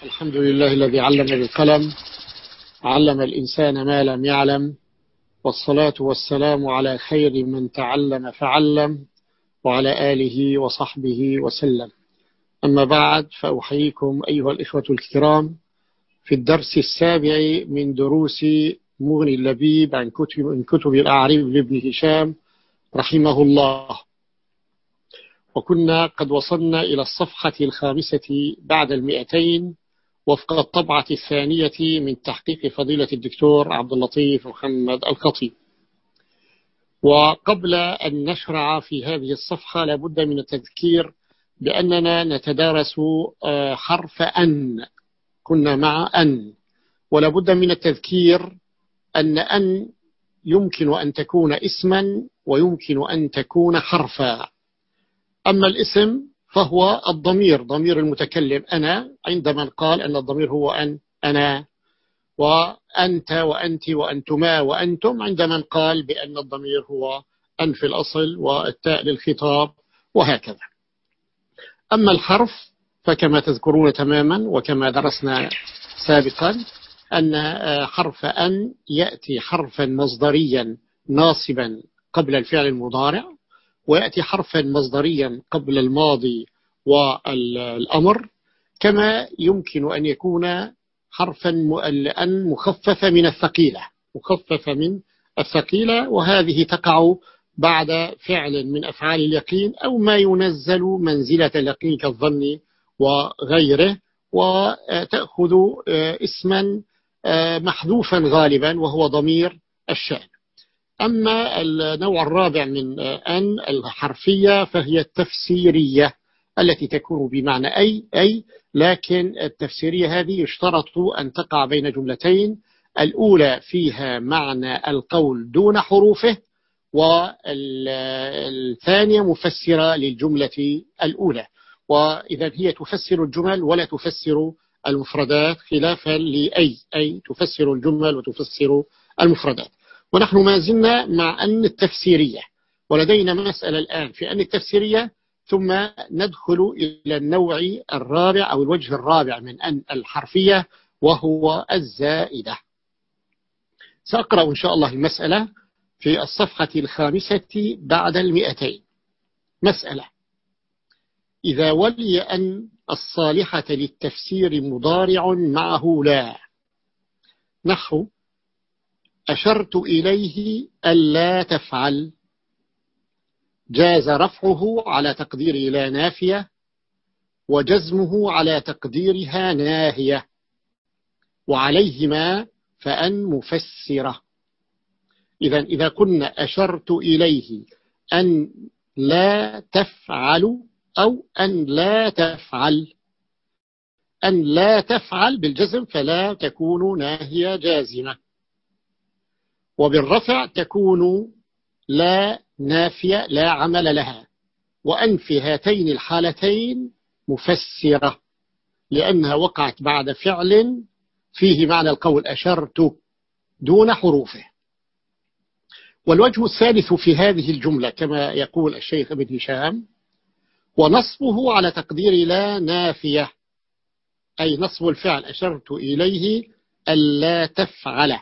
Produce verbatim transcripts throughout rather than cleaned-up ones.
الحمد لله الذي علم بالقلم، علم الإنسان ما لم يعلم، والصلاة والسلام على خير من تعلم فعلم، وعلى آله وصحبه وسلم. أما بعد، فأحييكم أيها الإخوة الكرام في الدرس السابع من دروس مغني اللبيب عن كتب, من كتب الأعريب لابن هشام رحمه الله. وكنا قد وصلنا إلى الصفحة الخامسة بعد المئتين وفق الطبعة الثانية من تحقيق فضيلة الدكتور عبد اللطيف محمد الخطيب. وقبل أن نشرع في هذه الصفحة لابد من التذكير بأننا نتدارس حرف أن، كنا مع أن، ولابد من التذكير أن أن يمكن أن تكون اسما ويمكن أن تكون حرفا. أما الاسم فهو الضمير، ضمير المتكلم أنا، عندما قال أن الضمير هو أن، أنا، وأنت وأنت وأنتما وأنتم عندما قال بأن الضمير هو أن في الأصل والتاء للخطاب، وهكذا. أما الحرف فكما تذكرون تماما وكما درسنا سابقا أن حرف أن يأتي حرفا مصدريا ناصبا قبل الفعل المضارع، ويأتي حرفا مصدريا قبل الماضي والأمر، كما يمكن أن يكون حرفا أن مخففة من الثقيلة، مخففة من الثقيلة، وهذه تقع بعد فعل من أفعال اليقين أو ما ينزل منزلة اليقين كالظن وغيره، وتأخذ اسما محذوفا غالبا وهو ضمير الشأن. أما النوع الرابع من أن الحرفية فهي التفسيرية التي تكون بمعنى أي أي، لكن التفسيرية هذه يشترط أن تقع بين جملتين، الأولى فيها معنى القول دون حروفه، والثانية مفسرة للجملة الأولى، وإذا هي تفسر الجمل ولا تفسر المفردات، خلافا لأي أي تفسر الجمل وتفسر المفردات. ونحن ما زلنا مع أن التفسيرية، ولدينا مسألة الآن في أن التفسيرية، ثم ندخل إلى النوع الرابع أو الوجه الرابع من أن الحرفية وهو الزائدة. سأقرأ إن شاء الله المسألة في الصفحة الخامسة بعد المئتين. مسألة: إذا ولي أن الصالحة للتفسير مضارع معه لا، نحو أشرت إليه ألا تفعل، جاز رفعه على تقدير لا نافية، وجزمه على تقديرها ناهية، وعليهما فأن مفسرة. إذا إذا كنا أشرت إليه أن لا تفعل أو أن لا تفعل، أن لا تفعل بالجزم فلا تكون ناهية جازمة، وبالرفع تكون لا نافية لا عمل لها، وأن في هاتين الحالتين مفسرة لأنها وقعت بعد فعل فيه معنى القول أشرت دون حروفه. والوجه الثالث في هذه الجملة كما يقول الشيخ ابن هشام: ونصبه على تقدير لا نافية، أي نصب الفعل أشرت إليه ألا تفعل،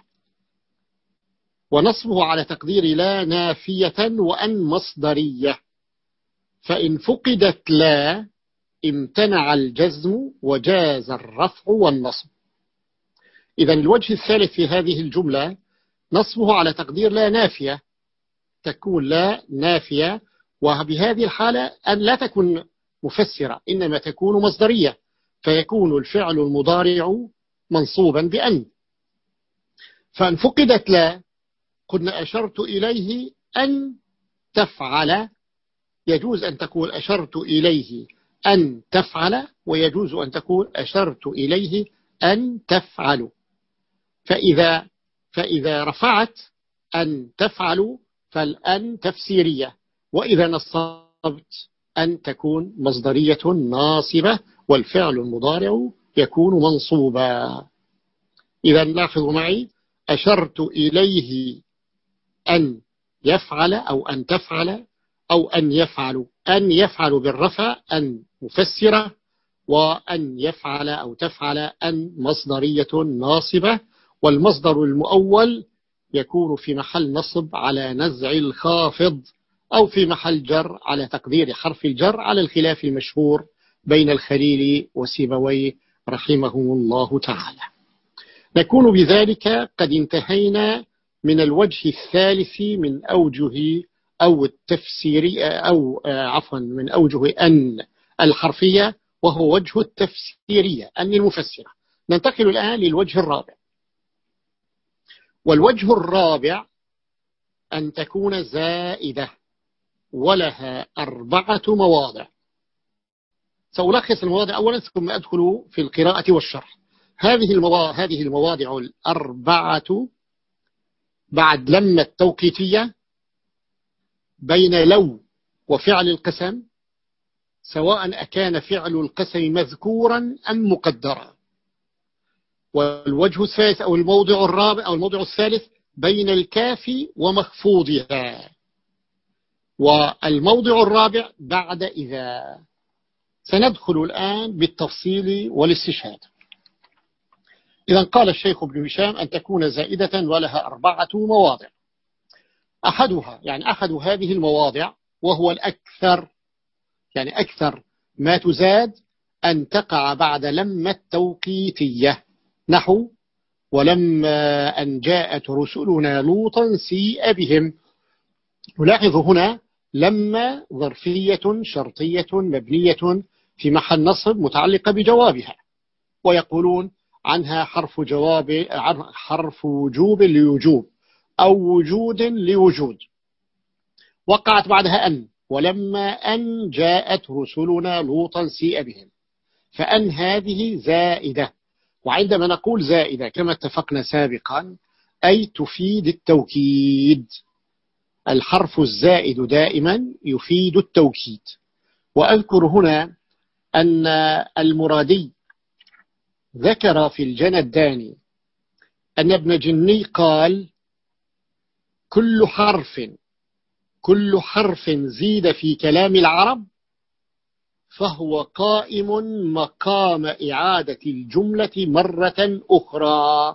ونصبه على تقدير لا نافية وأن مصدرية، فإن فقدت لا امتنع الجزم وجاز الرفع والنصب. إذا الوجه الثالث في هذه الجملة نصبه على تقدير لا نافية، تكون لا نافية، وبهذه الحالة أن لا تكون مفسرة إنما تكون مصدرية، فيكون الفعل المضارع منصوبا بأن. فإن فقدت لا قلنا أشرت إليه أن تفعل، يجوز أن تقول أشرت إليه أن تفعل، ويجوز أن تقول أشرت إليه أن تفعل. فإذا, فإذا رفعت أن تفعل فالأن تفسيرية، وإذا نصبت أن تكون مصدرية ناصبة، والفعل المضارع يكون منصوبا. إذا لاحظوا معي: أشرت إليه أن يفعل أو أن تفعل أو أن يفعل. أن يفعل بالرفع أن مفسرة، وأن يفعل أو تفعل أن مصدرية ناصبة، والمصدر المؤول يكون في محل نصب على نزع الخافض، أو في محل جر على تقدير حرف الجر، على الخلاف المشهور بين الخليل وسيبويه رحمهم الله تعالى. نكون بذلك قد انتهينا من الوجه الثالث من أوجه أو التفسيرية أو عفوا من أوجه أن الحرفية، وهو وجه التفسيرية أن المفسرة. ننتقل الآن للوجه الرابع، والوجه الرابع أن تكون زائدة ولها أربعة مواضع. سألخص المواضع أولا ثم أدخل في القراءة والشرح. هذه المواضع, هذه المواضع الأربعة بعد لما التوقيتية بين لو وفعل القسم، سواء أكان فعل القسم مذكورا أم مقدرا. والوجه الثالث أو الموضع الرابع أو الموضع الثالث بين الكاف ومخفوضها. والموضع الرابع بعد إذا. سندخل الآن بالتفصيل والاستشهاد. إذا قال الشيخ ابن هشام أن تكون زائدة ولها أربعة مواضع. أحدها يعني أحد هذه المواضع وهو الأكثر، يعني أكثر ما تزاد أن تقع بعد لما التوقيتية، نحو ولما أن جاءت رسلنا لوطا سيء بهم. نلاحظ هنا لما ظرفية شرطية مبنية في محل نصب متعلقة بجوابها، ويقولون عنها حرف جواب حرف وجوب لوجوب أو وجود لوجود. وقعت بعدها أن ولما أن جاءت رسلنا لوطا سيء بهم، فأن هذه زائدة. وعندما نقول زائدة كما اتفقنا سابقا أي تفيد التوكيد. الحرف الزائد دائما يفيد التوكيد. وأذكر هنا أن المرادي ذكر في الجنداني أن ابن جني قال كل حرف كل حرف زيد في كلام العرب فهو قائم مقام إعادة الجملة مرة أخرى.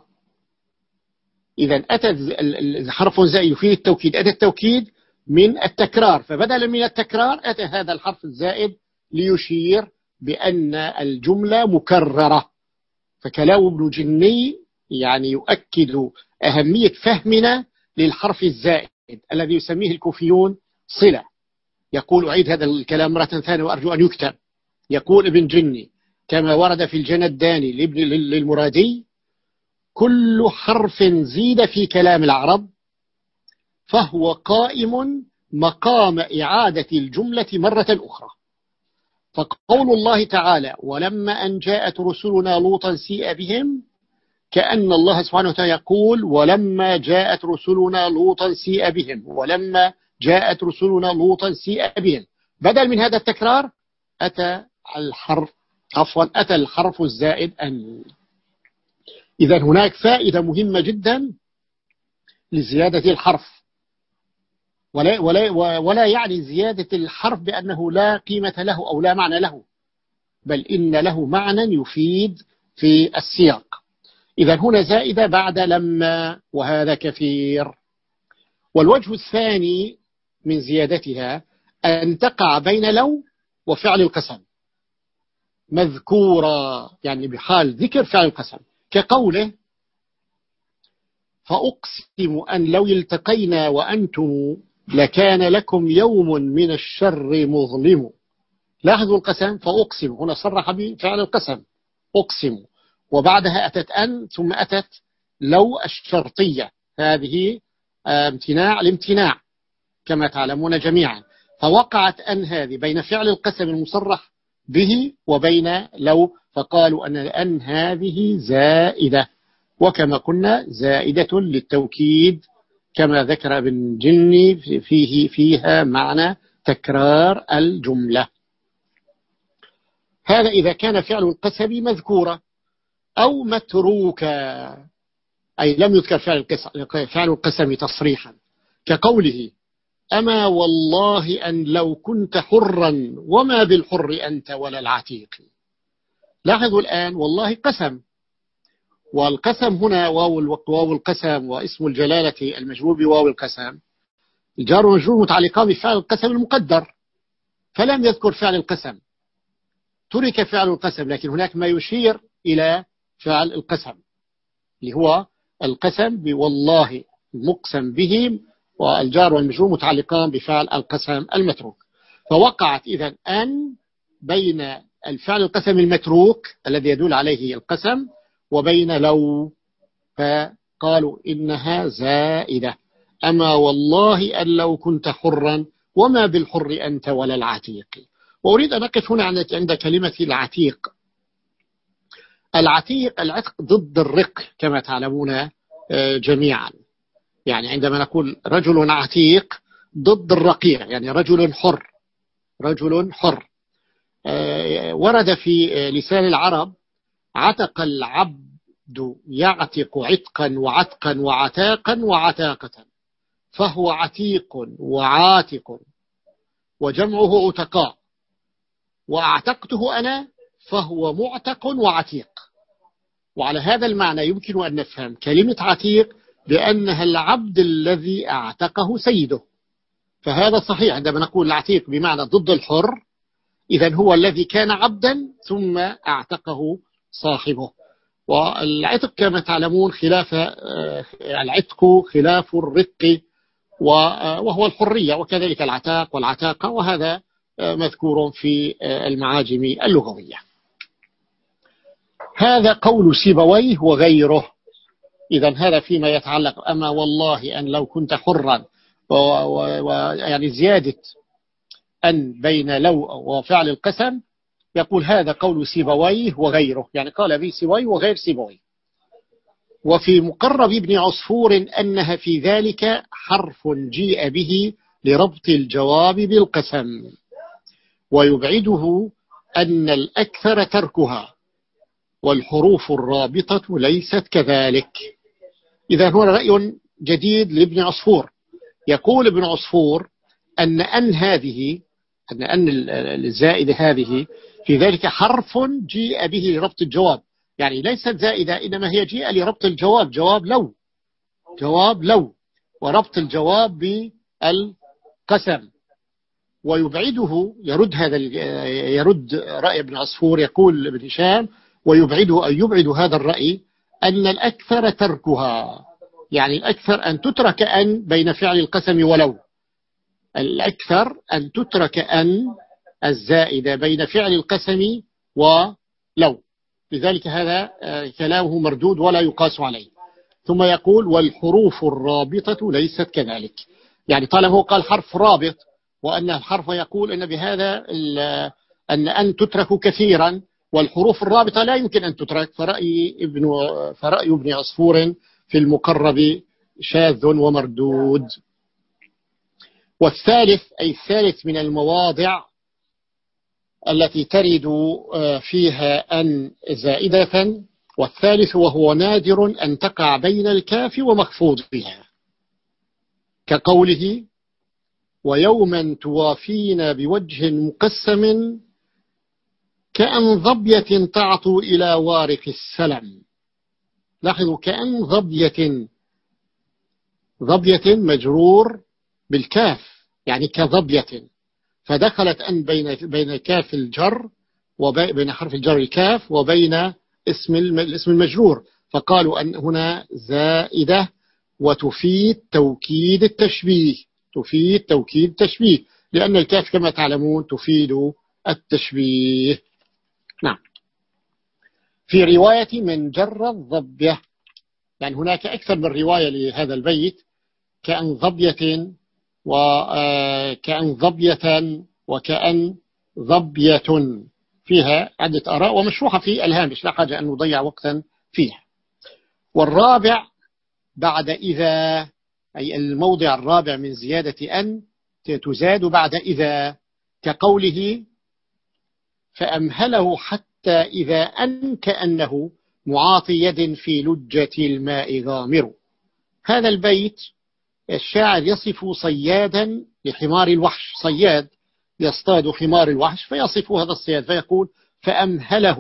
إذا أتى حرف زائد يفيد التوكيد، أتى التوكيد من التكرار، فبدلا من التكرار أتى هذا الحرف الزائد ليشير بأن الجملة مكررة. فكلام ابن جني يعني يؤكد أهمية فهمنا للحرف الزائد الذي يسميه الكوفيون صلة. يقول أعيد هذا الكلام مرة ثانية وأرجو أن يكتب. يقول ابن جني كما ورد في الجنداني للمرادي كل حرف زيد في كلام العرب فهو قائم مقام إعادة الجملة مرة أخرى. فقول الله تعالى ولما أن جاءت رسلنا لوطا سيء بهم، كأن الله سبحانه وتعالى يقول ولما جاءت رسلنا لوطا سيء بهم، ولما جاءت رسلنا لوطا سيء بهم. بدل من هذا التكرار أتى الحرف عفوا أتى الحرف الزائد أن. إذا هناك فائدة مهمة جدا لزيادة الحرف، ولا, ولا, ولا يعني زيادة الحرف بأنه لا قيمة له أو لا معنى له، بل إن له معنى يفيد في السياق. إذا هنا زائدة بعد لما، وهذا كثير. والوجه الثاني من زيادتها أن تقع بين لو وفعل القسم مذكورة، يعني بحال ذكر فعل القسم، كقوله فأقسم أن لو التقينا وأنتم لكان لكم يوم من الشر مظلم. لاحظوا القسم فأقسم هنا صرح بفعل القسم أقسم، وبعدها أتت أن ثم أتت لو الشرطية، هذه امتناع الامتناع كما تعلمون جميعا. فوقعت أن هذه بين فعل القسم المصرح به وبين لو، فقالوا أن أن هذه زائدة، وكما قلنا زائدة للتوكيد كما ذكر ابن جني فيه فيها معنى تكرار الجملة. هذا إذا كان فعل القسم مذكورا أو متروكا، أي لم يذكر فعل القسم تصريحا، كقوله أما والله أن لو كنت حرا وما بالحر أنت ولا العتيق. لاحظوا الآن والله قسم، والقسم هنا واو واو القسم واسم الجلالة المجرور بواو القسم، الجار والمجرور متعلقان بفعل القسم المقدر، فلم يذكر فعل القسم، ترك فعل القسم، لكن هناك ما يشير إلى فعل القسم اللي هو القسم بوالله المقسم به، والجار والمجرور متعلقان بفعل القسم المتروك. فوقعت إذن أن بين الفعل القسم المتروك الذي يدل عليه القسم وبين لو، فقالوا إنها زائدة. أما والله أن لو كنت حرا وما بالحر أنت ولا العتيق. وأريد أن أقف هنا عند كلمة العتيق. العتيق العتق ضد الرق كما تعلمون جميعا، يعني عندما نقول رجل عتيق ضد الرقيق، يعني رجل حر، رجل حر. ورد في لسان العرب عتق العبد يعتق عتقا وعتقا وعتاقا وعتاقة، فهو عتيق وعاتق وجمعه عتقاء، وأعتقته أنا فهو معتق وعتيق. وعلى هذا المعنى يمكن أن نفهم كلمة عتيق بأنها العبد الذي أعتقه سيده، فهذا صحيح عندما نقول العتيق بمعنى ضد الحر، إذن هو الذي كان عبدا ثم أعتقه صاحبه. والعتق كما تعلمون خلاف العتق خلاف الرق وهو الحرية، وكذلك العتاق والعتاقة، وهذا مذكور في المعاجم اللغوية. هذا قول سيبويه وغيره. إذن هذا فيما يتعلق أما والله أن لو كنت حرا، ويعني زيادة أن بين لو وفعل القسم، يقول هذا قول سيبويه وغيره، يعني قال به سيبويه وغير سيبويه. وفي مقرب ابن عصفور أنها في ذلك حرف جيء به لربط الجواب بالقسم، ويبعده أن الأكثر تركها والحروف الرابطة ليست كذلك. إذا هو رأي جديد لابن عصفور. يقول ابن عصفور أن أن هذه أن أن الزائدة هذه في ذلك حرف جيء به لربط الجواب، يعني ليست زائدة إنما هي جيء لربط الجواب، جواب لو، جواب لو، وربط الجواب بالقسم. ويبعده يرد هذا يرد رأي ابن عصفور، يقول ابن هشام ويبعده أن يبعد هذا الرأي أن الأكثر تركها، يعني الأكثر أن تترك أن بين فعل القسم ولو، الأكثر أن تترك أن الزائدة بين فعل القسم ولو، لذلك هذا كلامه مردود ولا يقاس عليه. ثم يقول والحروف الرابطة ليست كذلك، يعني طالما هو قال حرف رابط وأن الحرف يقول أن بهذا أن أن تترك كثيرا، والحروف الرابطة لا يمكن أن تترك، فرأي ابن فرأي ابن عصفور في المقرب شاذ ومردود. والثالث أي الثالث من المواضع التي ترد فيها أن زائدة، والثالث وهو نادر أن تقع بين الكاف ومخفوضها، كقوله ويوما توافين بوجه مقسم كأن ظبية تعطو إلى وارق السلم. لاحظوا كأن ظبية، ظبية مجرور بالكاف يعني كظبية، فدخلت أن بين بين كاف الجر وبين حرف الجر الكاف وبين اسم الاسم المجرور، فقالوا أن هنا زائدة وتفيد توكيد التشبيه، تفيد توكيد التشبيه لأن الكاف كما تعلمون تفيد التشبيه. نعم. في رواية من جر الظبية، يعني هناك أكثر من رواية لهذا البيت، كأن ظبية وكأن ظبية وكأن ظبية، فيها عدة آراء ومشروحة في الهامش، لا حاجة أن نضيع وقتا فيها. والرابع بعد إذا، أي الموضع الرابع من زيادة أن تزاد بعد إذا، كقوله فأمهله حتى إذا أن كأنه معاطي يد في لجة الماء غامر. هذا البيت الشاعر يصف صيادا لحمار الوحش، صياد يصطاد حمار الوحش فيصف هذا الصياد فيقول فأمهله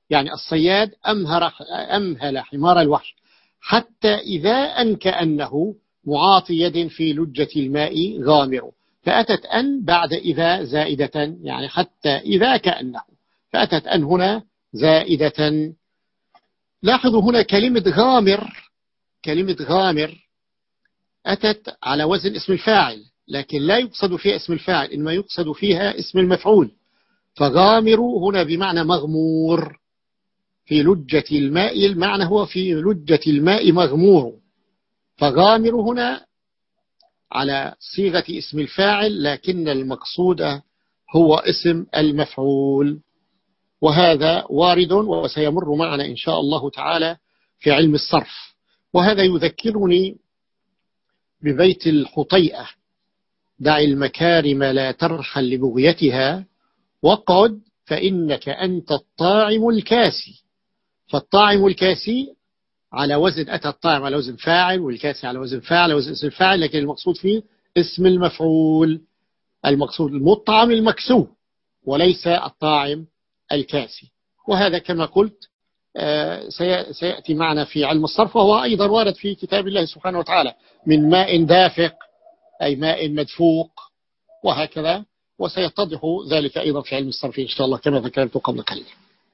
يعني الصياد أمهر أمهل حمار الوحش حتى إذا أن كأنه معاطي يد في لجة الماء غامر، فأتت أن بعد إذا زائدة، يعني حتى إذا كأنه، فأتت أن هنا زائدة. لاحظوا هنا كلمة غامر، كلمة غامر أتت على وزن اسم الفاعل، لكن لا يقصد فيها اسم الفاعل، إنما يقصد فيها اسم المفعول. فغامر هنا بمعنى مغمور، في لجة الماء، المعنى هو في لجة الماء مغمور. فغامر هنا على صيغة اسم الفاعل، لكن المقصود هو اسم المفعول، وهذا وارد وسيمر معنا إن شاء الله تعالى في علم الصرف. وهذا يذكرني ببيت الحطيئة: دع المكارم لا ترحل لبغيتها، وقعد فإنك أنت الطاعم الكاسي. فالطاعم الكاسي على وزن، أتى الطاعم على وزن فاعل، والكاسي على وزن فاعل، على وزن اسم الفاعل، لكن المقصود فيه اسم المفعول. المقصود المطعم المكسو وليس الطاعم الكاسي. وهذا كما قلت سيأتي معنا في علم الصرف، وهو أيضا وارد في كتاب الله سبحانه وتعالى: من ماء دافق أي ماء مدفوق، وهكذا. وسيتضح ذلك أيضا في علم الصرف إن شاء الله كما ذكرت قبل قليل.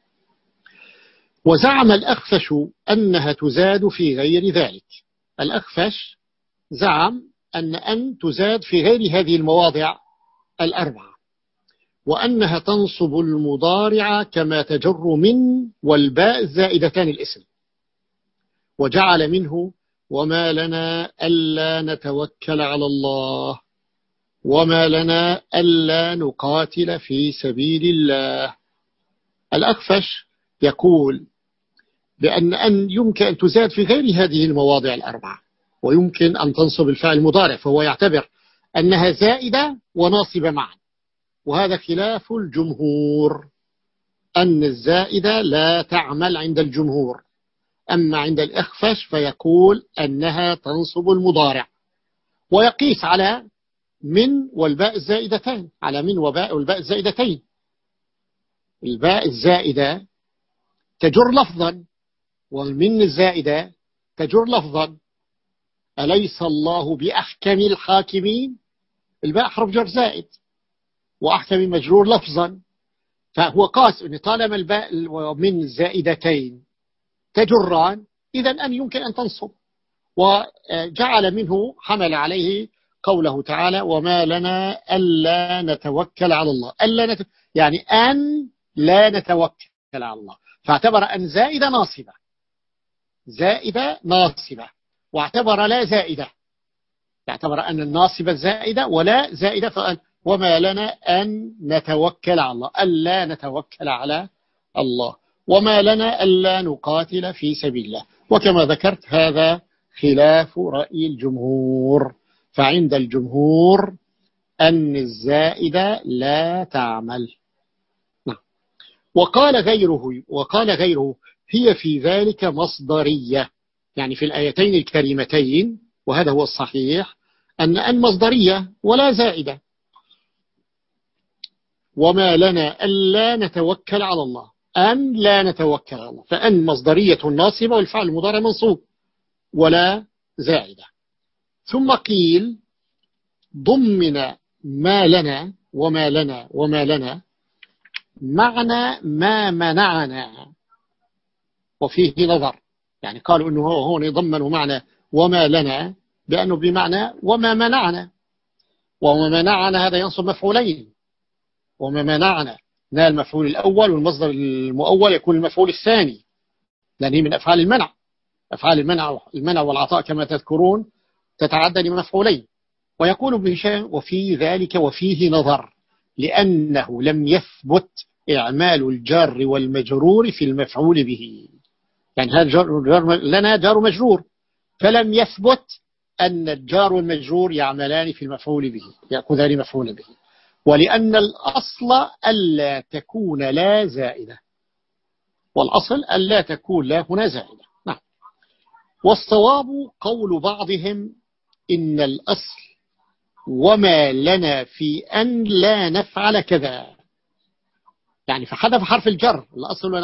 وزعم الأخفش أنها تزاد في غير ذلك. الأخفش زعم أن أن تزاد في غير هذه المواضع الأربعة، وأنها تنصب المضارع كما تجر من والباء الزائدتان الاسم. وجعل منه: وما لنا ألا نتوكل على الله، وما لنا ألا نقاتل في سبيل الله. الأخفش يقول بأن أن يمكن أن تزاد في غير هذه المواضع الأربعة، ويمكن أن تنصب الفعل المضارع، فهو يعتبر أنها زائدة وناصبة معا، وهذا خلاف الجمهور، أن الزائدة لا تعمل عند الجمهور. أما عند الأخفش فيقول أنها تنصب المضارع، ويقيس على من والباء الزائدتين، على من وباء والباء الزائدتين. الباء الزائدة تجر لفظا، والمن الزائدة تجر لفظا. أليس الله بأحكم الحاكمين؟ الباء حرف جر زائد، وأحكم مجرور لفظا، فهو قاس أن طالما الباء ومن الزائدتين تجران، إذن أن يمكن أن تنصب. وجعل منه حمل عليه قوله تعالى: وما لنا ألا نتوكل على الله. ألا نت... يعني أن لا نتوكل على الله، فاعتبر أن زائدة ناصبة، زائدة ناصبة، واعتبر لا زائدة، يعتبر أن الناصبة زائدة ولا زائدة، فقال: وما لنا أن نتوكل على الله، ألا نتوكل على الله، وما لنا ألا نقاتل في سبيل الله. وكما ذكرت هذا خلاف رأي الجمهور، فعند الجمهور أن الزائدة لا تعمل. وقال غيره وقال غيره هي في ذلك مصدرية، يعني في الآيتين الكريمتين، وهذا هو الصحيح، أن أن مصدرية ولا زائدة. وما لنا ألا نتوكل على الله، أن لا نتوكل على الله، فأن مصدرية ناصبة والفعل المضارع منصوب ولا زائدة. ثم قيل ضمن ما لنا وما لنا وما لنا معنى ما منعنا، وفيه نظر. يعني قالوا أنه هو يضمن معنى وما لنا بأنه بمعنى وما منعنا، وما منعنا هذا ينصب مفعولين. وما منعنا نال المفعول الأول، والمصدر المؤول يكون المفعول الثاني، لأنه من أفعال المنع. أفعال المنع المنع والعطاء كما تذكرون تتعدى لمفعولين. ويقول ابن هشام: وفي ذلك وفيه نظر، لأنه لم يثبت إعمال الجار والمجرور في المفعول به. يعني هذا جار لنا جار مجرور، فلم يثبت أن الجار والمجرور يعملان في المفعول به، يأخذان مفعول به. ولأن الأصل ألا تكون لا زائدة، والأصل ألا تكون لا هنا زائدة. نعم. والصواب قول بعضهم إن الأصل وما لنا في أن لا نفعل كذا، يعني فحذف حرف الجر. الأصل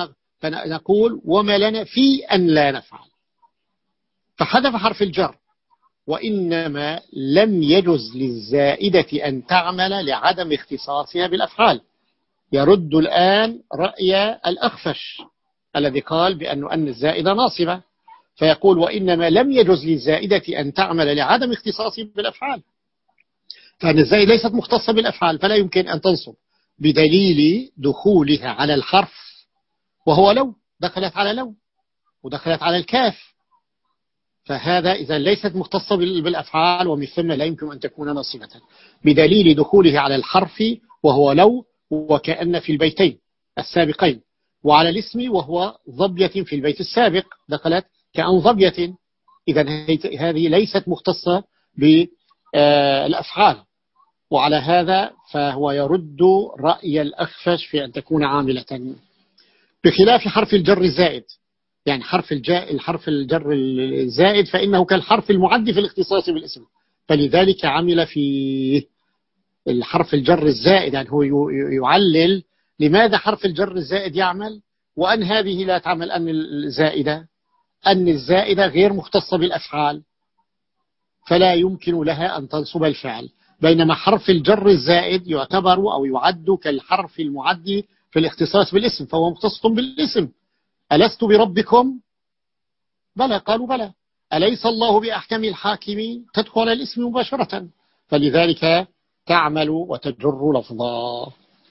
فنقول وما لنا في أن لا نفعل، فحذف حرف الجر. وإنما لم يجز للزائدة أن تعمل لعدم اختصاصها بالأفعال. يرد الآن رأي الأخفش الذي قال بأن أن الزائدة ناصبة، فيقول وإنما لم يجز للزائدة أن تعمل لعدم اختصاصها بالأفعال، فأن الزائدة ليست مختصة بالأفعال فلا يمكن أن تنصب بدليل دخولها على الحرف، وهو لو، دخلت على لو ودخلت على الكاف، فهذا إذا ليست مختصة بالأفعال ومن ثم لا يمكن أن تكون ناصبة بدليل دخوله على الحرف وهو لو، وكأن في البيتين السابقين، وعلى الاسم وهو ضبية في البيت السابق دخلت كأن ضبية. إذا هذه ليست مختصة بالأفعال، وعلى هذا فهو يرد رأي الأخفش في أن تكون عاملة، بخلاف حرف الجر الزائد. يعني حرف الجاء الحرف الجر الزائد فإنه كالحرف المعد في الاختصاص بالاسم، فلذلك عمل في الحرف الجر الزائد. يعني هو يعلل لماذا حرف الجر الزائد يعمل وأن هذه لا تعمل، أن الزائدة أن الزائدة غير مختصة بالأفعال فلا يمكن لها أن تنصب الفعل، بينما حرف الجر الزائد يعتبر أو يعد كالحرف المعد في الاختصاص بالاسم، فهو مختص بالاسم. ألست بربكم؟ بلى، قالوا بلى. أليس الله بأحكم الحاكمين؟ تدخل على الاسم مباشرة، فلذلك تعمل وتجر لفظا.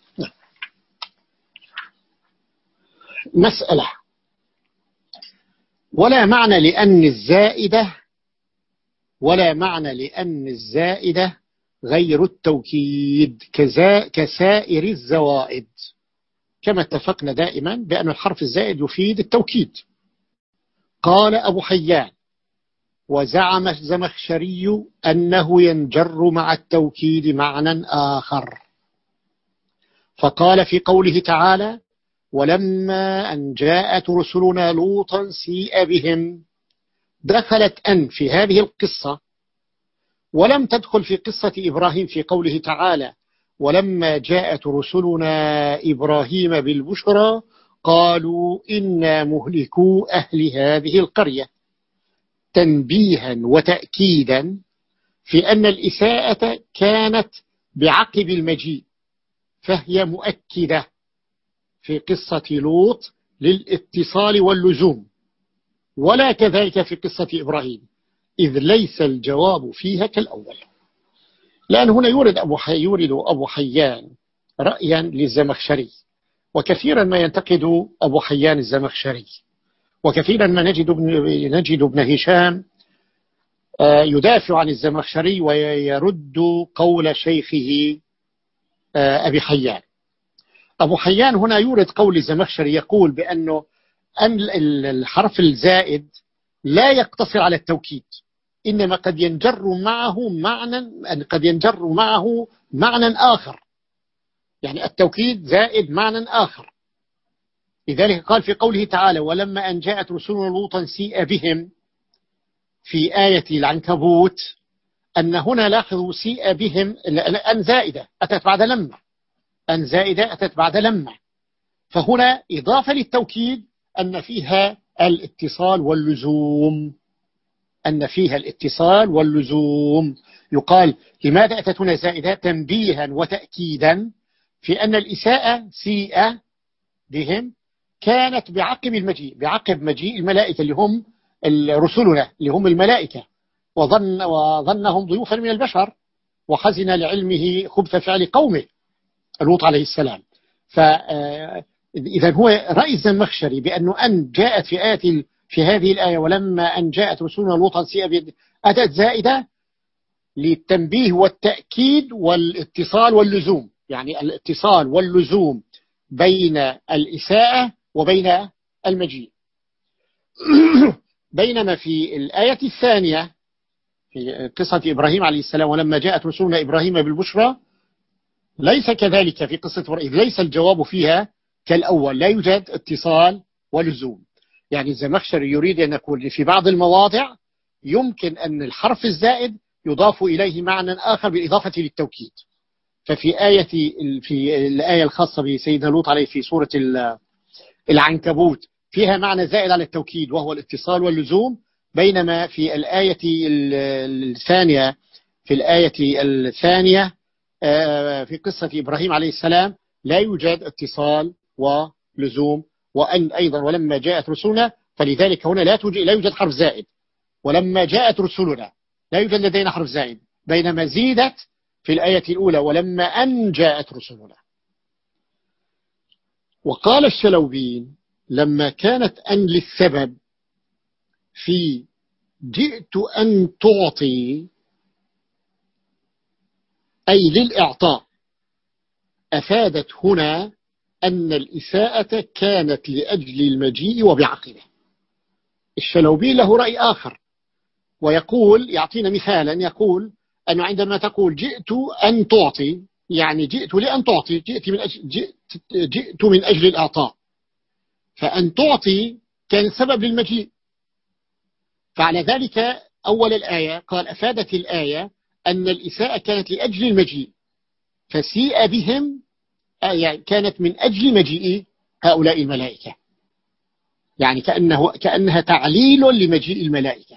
مسألة: ولا معنى لأن الزائدة ولا معنى لأن الزائدة غير التوكيد كسائر الزوائد، كما اتفقنا دائما بأن الحرف الزائد يفيد التوكيد. قال أبو حيان: وزعم الزمخشري أنه ينجر مع التوكيد معنى آخر، فقال في قوله تعالى: ولما أن جاءت رسلنا لوطا سيء بهم، دخلت أن في هذه القصة ولم تدخل في قصة إبراهيم في قوله تعالى: ولما جاءت رسلنا إبراهيم بالبشرى قالوا إنا مهلكو أهل هذه القرية، تنبيها وتأكيدا في أن الإساءة كانت بعقب المجيء، فهي مؤكدة في قصة لوط للاتصال واللزوم، ولا كذلك في قصة إبراهيم، إذ ليس الجواب فيها كالأول. لأن هنا يورد أبو, حي يورد أبو حيان رأيا للزمخشري، وكثيرا ما ينتقد أبو حيان الزمخشري، وكثيرا ما نجد ابن, نجد ابن هشام يدافع عن الزمخشري ويرد قول شيخه أبي حيان. أبو حيان هنا يورد قول الزمخشري يقول بأنه أن الحرف الزائد لا يقتصر على التوكيد، إنما قد ينجر معه معنى قد ينجر معه معنى آخر، يعني التوكيد زائد معنى آخر. لذلك قال في قوله تعالى: ولما أن جاءت رسلنا لوطا سيء بهم، في آية العنكبوت، أن هنا لاحظوا سيء بهم أن زائدة أتت بعد لما، أن زائدة أتت بعد لما، فهنا إضافة للتوكيد أن فيها الاتصال واللزوم، أن فيها الاتصال واللزوم. يقال لماذا أتت هنا زائدة؟ تنبيها وتأكيدا في أن الإساءة سيئة بهم كانت بعقب المجيء، بعقب مجيء الملائكة اللي هم رسلنا اللي هم الملائكة، وظن وظنهم ضيوفا من البشر، وحزن لعلمه خبث فعل قومه لوط عليه السلام. فإذا هو رأي الزمخشري بأنه أن جاءت في آية في هذه الآية ولما أن جاءت رسولنا لوطا سيئ أتت زائدة للتنبيه والتأكيد والاتصال واللزوم، يعني الاتصال واللزوم بين الإساءة وبين المجيء. بينما في الآية الثانية في قصة إبراهيم عليه السلام: ولما جاءت رسولنا إبراهيم بالبشرى، ليس كذلك في قصة إبراهيم، ليس الجواب فيها كالأول، لا يوجد اتصال ولزوم. يعني الزمخشري يريد أن يقول في بعض المواضع يمكن أن الحرف الزائد يضاف إليه معنى آخر بالإضافة للتوكيد. ففي آية في الآية الخاصة بسيدنا لوط عليه في سورة العنكبوت فيها معنى زائد على التوكيد وهو الاتصال واللزوم، بينما في الآية الثانية في الآية الثانية في قصة إبراهيم عليه السلام لا يوجد اتصال ولزوم. وأن أيضا ولما جاءت رسلنا، فلذلك هنا لا توجد لا يوجد حرف زائد. ولما جاءت رسلنا لا يوجد لدينا حرف زائد، بينما زيدت في الآية الأولى ولما أن جاءت رسلنا. وقال الشلوبين لما كانت أن للسبب في جئت أن تعطي أي للإعطاء، أفادت هنا أن الإساءة كانت لأجل المجيء وبعقله. الشلوبين له رأي آخر ويقول، يعطينا مثالا، يقول أنه عندما تقول جئت أن تعطي يعني جئت لأن تعطي، جئت من أجل, جئت جئت من أجل الإعطاء، فأن تعطي كان سبب للمجيء. فعلى ذلك أول الآية قال أفادت الآية أن الإساءة كانت لأجل المجيء، فسيء بهم يعني كانت من أجل مجيء هؤلاء الملائكة، يعني كأنه كأنها تعليل لمجيء الملائكة.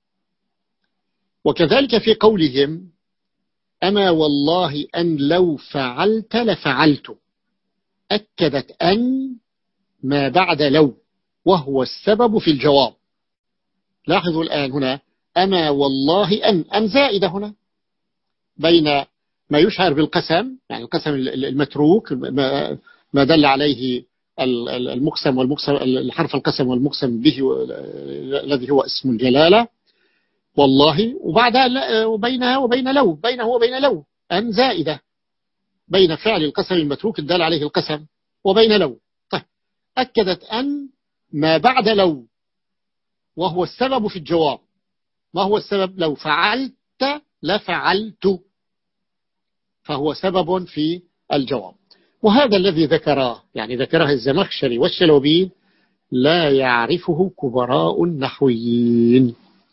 وكذلك في قولهم أما والله أن لو فعلت لفعلت، أكدت أن ما بعد لو وهو السبب في الجواب. لاحظوا الآن هنا أما والله أن أن زائدة هنا بين ما يشعر بالقسم، يعني القسم المتروك ما دل عليه المقسم والمقسم الحرف القسم والمقسم به الذي هو اسم الجلالة والله، وبعدها وبينها وبين لو بينه وبين لو أن زائدة بين فعل القسم المتروك الدال عليه القسم وبين لو. طيب أكدت أن ما بعد لو وهو السبب في الجواب. ما هو السبب؟ لو فعلت لفعلت، فهو سبب في الجواب. وهذا الذي ذكره يعني ذكره الزمخشري والشلوبين لا يعرفه كبراء النحويين.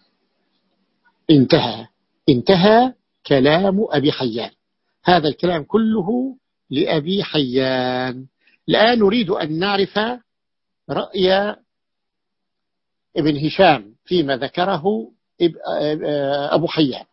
انتهى انتهى كلام أبي حيان. هذا الكلام كله لأبي حيان. الآن نريد أن نعرف رأي ابن هشام فيما ذكره أبو حيان.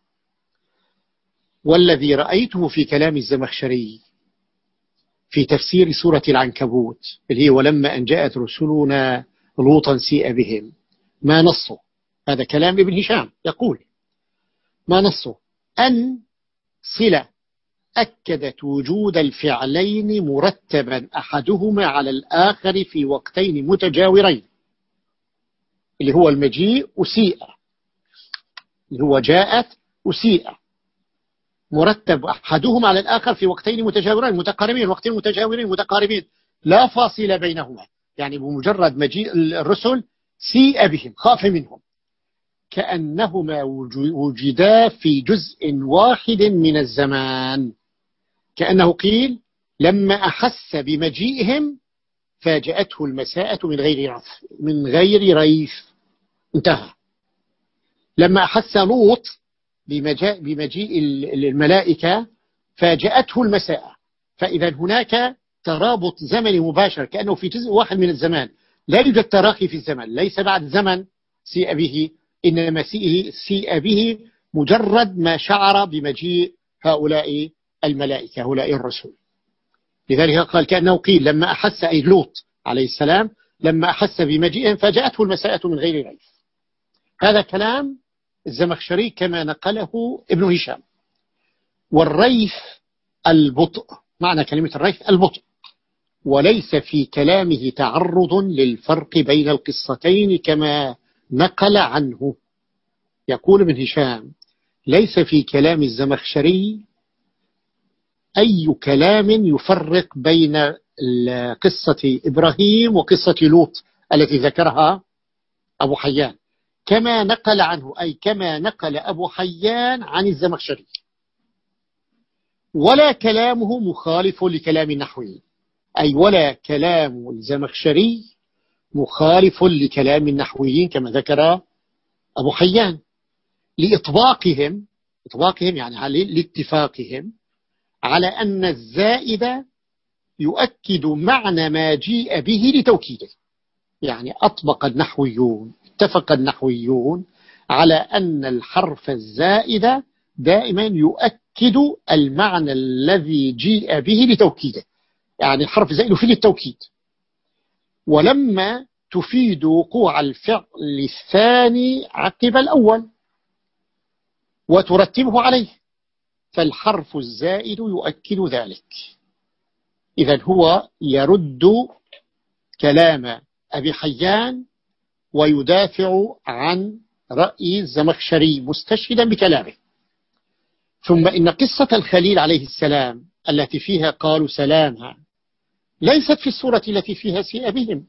والذي رأيته في كلام الزمخشري في تفسير سورة العنكبوت اللي هي ولما أن جاءت رسلنا لوطا سيء بهم، ما نصه؟ هذا كلام ابن هشام يقول ما نصه أن صلة أكدت وجود الفعلين مرتبا أحدهما على الآخر في وقتين متجاورين، اللي هو المجيء وسيء، اللي هو جاءت وسيء، مرتب أحدهما على الآخر في وقتين متجاورين متقاربين، وقتين متجاورين متقاربين لا فاصل بينهما، يعني بمجرد مجيء الرسل سيء بهم خاف منهم، كأنهما وجدا في جزء واحد من الزمان. كأنه قيل لما أحس بمجيئهم فاجأته المساءة من غير ريف من غير ريف انتهى. لما أحس لوط بمجيء الملائكة فاجأته المساءة. فإذا هناك ترابط زمني مباشر، كأنه في جزء واحد من الزمان، لا يوجد تراخي في الزمن، ليس بعد زمن سيء به، إنما سيء به مجرد ما شعر بمجيء هؤلاء الملائكة هؤلاء الرسل. لذلك قال كأنه قيل لما أحس أي لوط عليه السلام لما أحس بمجيئهم فجاءته المساءة من غير ريف. هذا كلام الزمخشري كما نقله ابن هشام. والريف البطء، معنى كلمة الريف البطء، وليس في كلامه تعرض للفرق بين القصتين كما نقل عنه. يقول ابن هشام ليس في كلام الزمخشري أي كلام يفرق بين قصة إبراهيم وقصة لوط التي ذكرها أبو حيان كما نقل عنه، أي كما نقل أبو حيان عن الزمخشري، ولا كلامه مخالف لكلام النحوي، أي ولا كلام الزمخشري مخالف لكلام النحويين كما ذكر أبو حيان، لإطباقهم إطباقهم يعني لاتفاقهم على أن الزائد يؤكد معنى ما جيء به لتوكيده. يعني أطبق النحويون، اتفق النحويون على أن الحرف الزائد دائما يؤكد المعنى الذي جيء به لتوكيده. يعني الحرف الزائد يفيد التوكيد، ولما تفيد وقوع الفعل الثاني عقب الأول وترتبه عليه، فالحرف الزائد يؤكد ذلك. إذن هو يرد كلام أبي حيان ويدافع عن رأي الزمخشري مستشهدا بكلامه. ثم إن قصة الخليل عليه السلام التي فيها قالوا سلامها ليست في السورة التي فيها سيء بهم،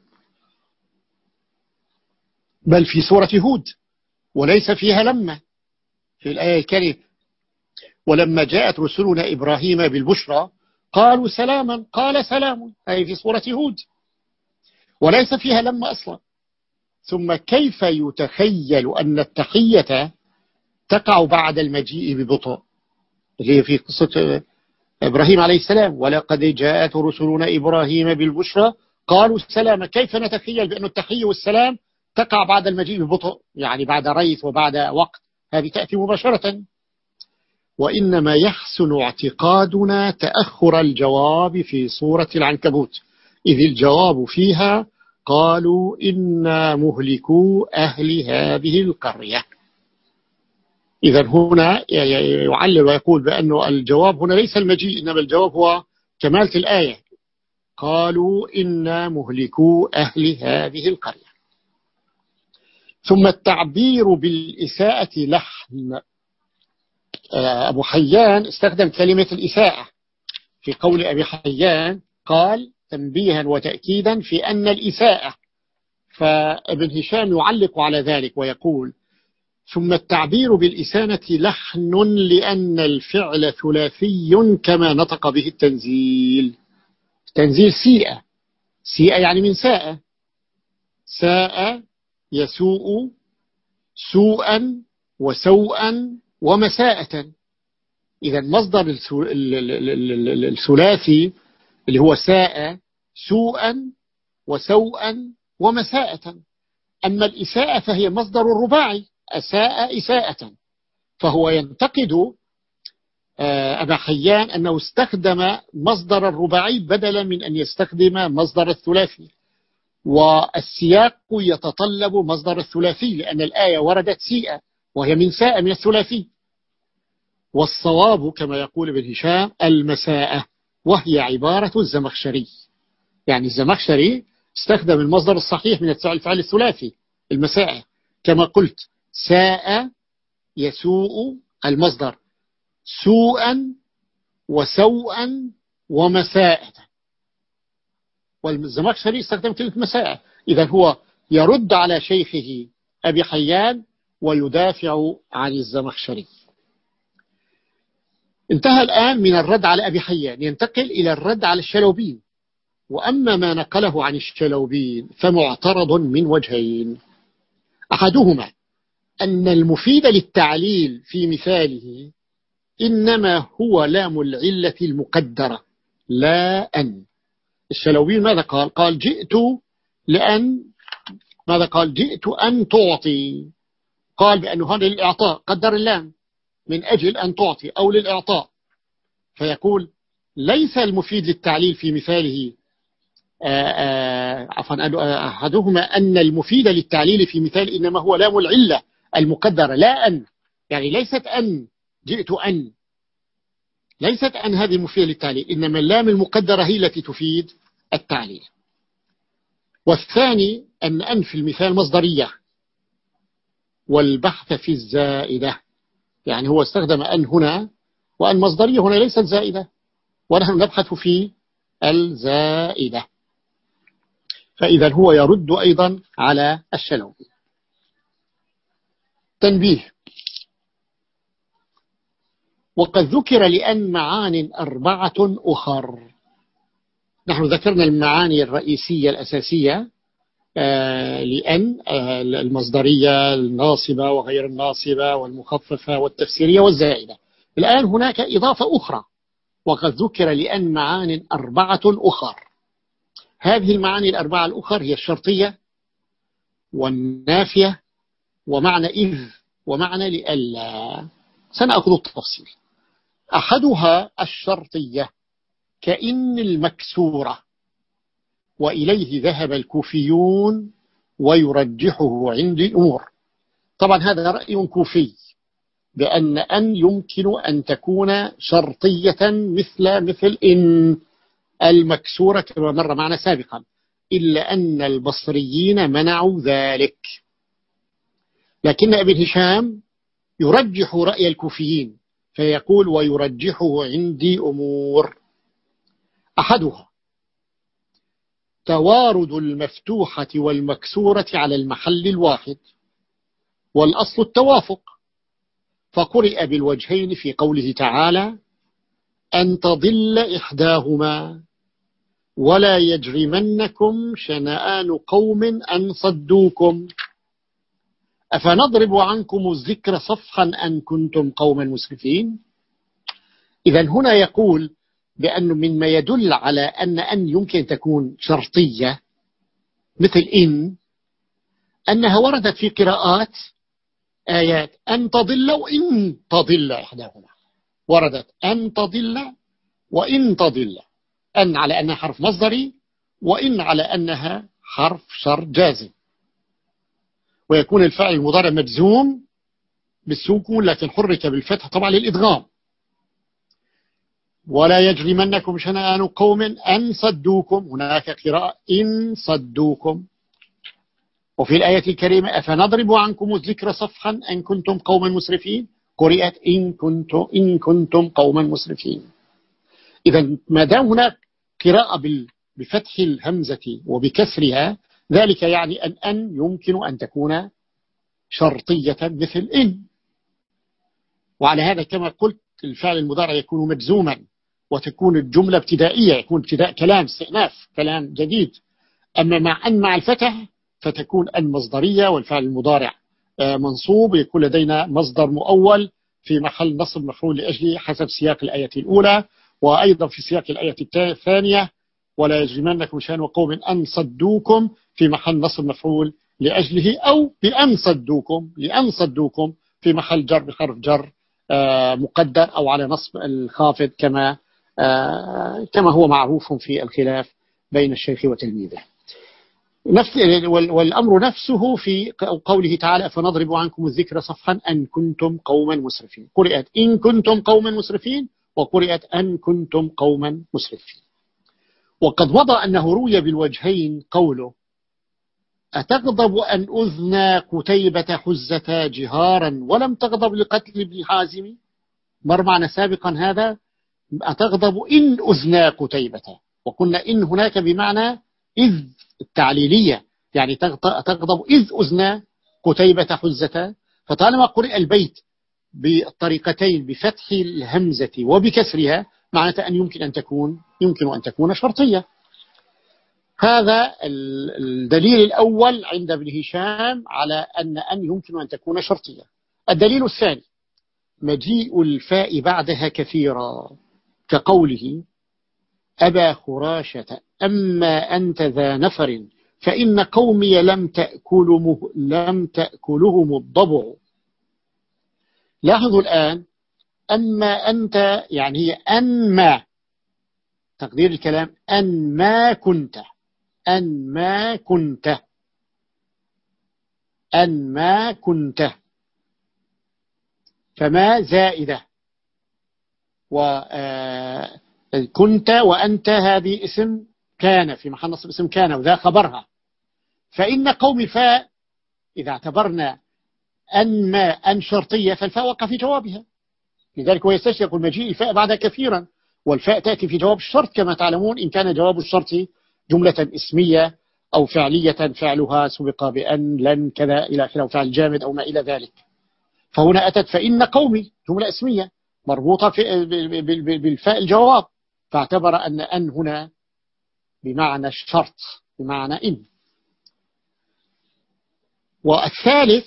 بل في سورة هود، وليس فيها لما في الآية الكريمة ولما جاءت رسلنا إبراهيم بالبشرى قالوا سلاما قال سلام، أي في سورة هود، وليس فيها لما أصلا. ثم كيف يتخيل أن التحية تقع بعد المجيء ببطء، اللي هي في قصة إبراهيم عليه السلام ولقد جاءت رسلنا إبراهيم بالبشرى قالوا سلاما؟ كيف نتخيل بأن التحية والسلام تقع بعد المجيء ببطء، يعني بعد ريث وبعد وقت؟ هذه تأتي مباشرة. وإنما يحسن اعتقادنا تأخر الجواب في سورة العنكبوت، إذ الجواب فيها قالوا إنا مهلكو أهل هذه القرية. إذن هنا يعلل ويقول بأن الجواب هنا ليس المجيء، إنما الجواب هو كمالة الآية، قالوا إنا مهلكو أهل هذه القرية. ثم التعبير بالإساءة لحن. أبو حيان استخدم كلمة الإساءة في قول أبي حيان، قال تنبيها وتأكيدا في أن الإساءة، فابن هشام يعلق على ذلك ويقول ثم التعبير بالإسانة لحن لأن الفعل ثلاثي كما نطق به التنزيل. تنزيل سيئة، سيئة يعني من ساء، ساء يسوء سوءا وسوءا ومساءة. إذا مصدر الثلاثي اللي هو ساء سوءا وسوءا ومساءة. أما الإساءة فهي مصدر الرباعي، أساء إساءة، فهو ينتقد أبا حيان أنه استخدم مصدر الرباعي بدلا من أن يستخدم مصدر الثلاثي، والسياق يتطلب مصدر الثلاثي لأن الآية وردت سيئة وهي من ساء من الثلاثي. والصواب كما يقول ابن هشام المساءة، وهي عبارة الزمخشري. يعني الزمخشري استخدم المصدر الصحيح من الفعل الثلاثي المساءة، كما قلت ساء يسوء المصدر سوءا وسوءا ومساءة، والزمخشري استخدم كلمة مساءة. إذا هو يرد على شيخه أبي حيان ويدافع عن الزمخشري. انتهى الآن من الرد على أبي حيان، ينتقل إلى الرد على الشلوبين. وأما ما نقله عن الشلوبين فمعترض من وجهين. أحدهما أن المفيد للتعليل في مثاله إنما هو لام العلة المقدرة لا أن. الشلوبين ماذا قال؟ قال جئت لأن، ماذا قال؟ جئت أن تعطي، قال بأنه هذا للإعطاء، قدر اللام من أجل أن تعطي أو للإعطاء. فيقول ليس المفيد للتعليل في مثاله عفوا أحدهما أن المفيد للتعليل في مثال إنما هو لام العلة المقدرة لا أن، يعني ليست أن جئت أن، ليست أن هذه المفيدة للتعليل، إنما اللام المقدرة هي التي تفيد التعليل. والثاني أن أن في المثال مصدرية والبحث في الزائدة، يعني هو استخدم أن هنا وأن مصدرية هنا ليست زائدة، ونحن نبحث في الزائدة. فإذا هو يرد أيضا على الشلوبي. تنبيه: وقد ذكر لأن معان أربعة أخر. نحن ذكرنا المعاني الرئيسية الأساسية آه لأن آه المصدرية الناصبة وغير الناصبة والمخففة والتفسيرية والزائدة. الآن هناك إضافة أخرى وقد ذكر لأن معان أربعة أخر. هذه المعاني الأربعة الأخر هي الشرطية والنافية ومعنى إذ ومعنى لألا. سنأخذ التفصيل. أحدها الشرطية كإن المكسورة، وإليه ذهب الكوفيون ويرجحه عندي الأمور. طبعا هذا رأي كوفي بأن أن يمكن أن تكون شرطية مثل مثل إن المكسورة كما مر معنا سابقا، إلا أن البصريين منعوا ذلك. لكن ابن هشام يرجح رأي الكوفيين فيقول ويرجحه عندي أمور. أحدها توارد المفتوحة والمكسورة على المحل الواحد، والأصل التوافق، فقرئ بالوجهين في قوله تعالى أن تضل إحداهما ولا يجرمنكم شنآن قوم أن صدوكم أفنضرب عنكم الذكر صفحا أن كنتم قوما مسرفين. إذا هنا يقول بأن مما يدل على أن أن يمكن تكون شرطية مثل إن أنها وردت في قراءات آيات أن تضل وإن تضل إحداهما، وردت أن تضل وإن تضل، أن على أنها حرف مصدري وإن على أنها حرف شر جازم، ويكون الفاعل المضارع مجزوم بالسكون لكن حرك بالفتح طبعا للإدغام. ولا يجرمنكم شنآن قوم أن صدوكم، هناك قراءة إن صدوكم. وفي الآية الكريمة أفنضرب عنكم الذكر صفحا أن كنتم قوما مسرفين، قرئت إن كنتم, إن كنتم قوما مسرفين. إذا ما دام هناك قراءة بفتح الهمزة وبكسرها ذلك يعني أن أن يمكن أن تكون شرطية مثل إن. وعلى هذا كما قلت الفعل المضارع يكون مجزوما وتكون الجملة ابتدائية، يكون ابتداء كلام استئناف كلام جديد. أما مع أن مع الفتح فتكون أن مصدرية والفعل المضارع منصوب، يكون لدينا مصدر مؤول في محل نصب مفعول لأجله حسب سياق الآية الأولى، وأيضا في سياق الآية الثانية ولا يجرمنكم شأن قوم أن صدوكم في محل نصب مفعول لأجله، أو بأن صدوكم لأن صدوكم في محل جر بحرف جر مقدر أو على نصب الخافض كما كما هو معروف في الخلاف بين الشيخ وتلميذه. نفس والأمر نفسه في قوله تعالى فنضرب عنكم الذكر صفحا أن كنتم قوما مسرفين، قرئت إن كنتم قوما مسرفين وقرئت أن كنتم قوما مسرفين. وقد مضى أنه روي بالوجهين قوله أتغضب أن أذنى قتيبة حزة جهارا ولم تغضب لقتل ابن حازم، مر معنا سابقا هذا. أتغضب إن أذنى قتيبة، وقلنا إن هناك بمعنى إذ التعليلية، يعني تغضب إذ أذنى قتيبة حزة. فطالما قرئ البيت بالطريقتين بفتح الهمزة وبكسرها معناته أن يمكن أن تكون يمكن أن تكون شرطية. هذا الدليل الأول عند ابن هشام على أن أن يمكن أن تكون شرطية. الدليل الثاني مجيء الفاء بعدها كثيرا كقوله أبا خراشة أما أنت ذا نفر فإن قومي لم تأكلهم لم تأكلهم الضبع. لاحظوا الآن أما أنت يعني هي أن ما، تقدير الكلام أن ما كنت أن ما كنت أن ما كنت فما زائدة، وكنت وأنت هذه اسم كان في محل نصب اسم كان وذا خبرها. فإن قوم الفاء إذا اعتبرنا أن ما أن شرطية فالفاء وقع في جوابها، لذلك هو يستشرق المجيء الفاء بعدها كثيرا، والفاء تأتي في جواب الشرط كما تعلمون إن كان جواب الشرط جملة اسمية أو فعلية فعلها سبق بأن لن كذا إلى آخره، فعل جامد أو ما إلى ذلك. فهنا أتت فإن قومي جملة اسمية مربوطة في بالفاء الجواب، فاعتبر أن أن هنا بمعنى الشرط بمعنى إن. والثالث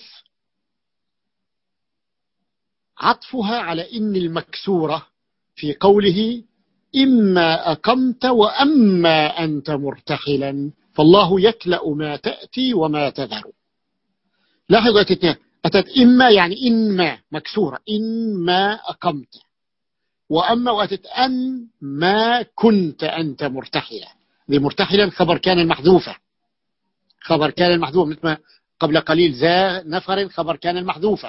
عطفها على إن المكسورة في قوله إما أقمت وأما أنت مرتحلا، فالله يكلأ ما تأتي وما تذر. لاحظوا أتت أتت إما يعني إما مكسورة، إما أقمت، وأما وأتت أن ما كنت أنت مرتحلا. لمرتحلا خبر كان المحذوفة، خبر كان المحذوف، مثل ما قبل قليل ذا نفر خبر كان المحذوفة.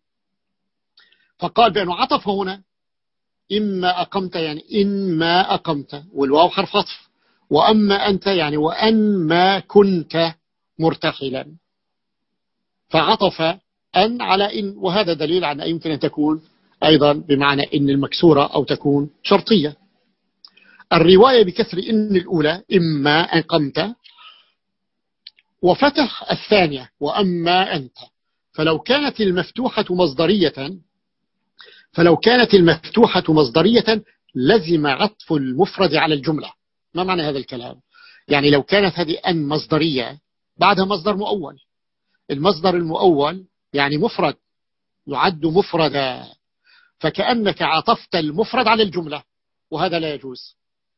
فقال بأنه عطف هنا إما أقمت يعني إن ما أقمت، والواو حرف عطف، وأما أنت يعني وأن ما كنت مرتحلا، فعطف أن على إن، وهذا دليل على أن يمكن أن تكون أيضا بمعنى إن المكسورة أو تكون شرطية. الرواية بكسر إن الأولى إما أقمت، وفتح الثانية وأما أنت. فلو كانت المفتوحة مصدرية فلو كانت المفتوحة مصدرية لزم عطف المفرد على الجملة. ما معنى هذا الكلام؟ يعني لو كانت هذه أن مصدرية بعدها مصدر مؤول، المصدر المؤول يعني مفرد يعد مفردا، فكأنك عطفت المفرد على الجملة، وهذا لا يجوز.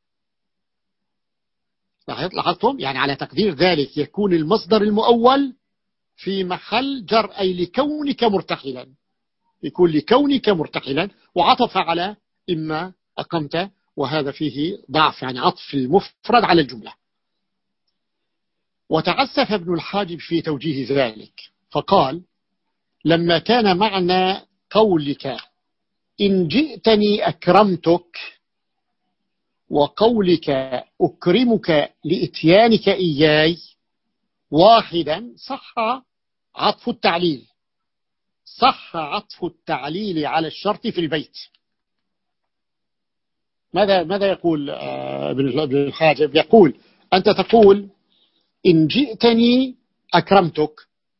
لاحظتم؟ يعني على تقدير ذلك يكون المصدر المؤول في محل جر، أي لكونك مرتحلا، يكون لكونك مرتحلا، وعطف على إما أقمت، وهذا فيه ضعف، يعني عطف المفرد على الجملة. وتعسف ابن الحاجب في توجيه ذلك فقال: لما كان معنى قولك إن جئتني أكرمتك وقولك أكرمك لإتيانك إياي واحدا، صح عطف التعليل، صح عطف التعليل على الشرط في البيت. ماذا ماذا يقول ابن الحاجب؟ يقول: أنت تقول إن جئتني أكرمتك،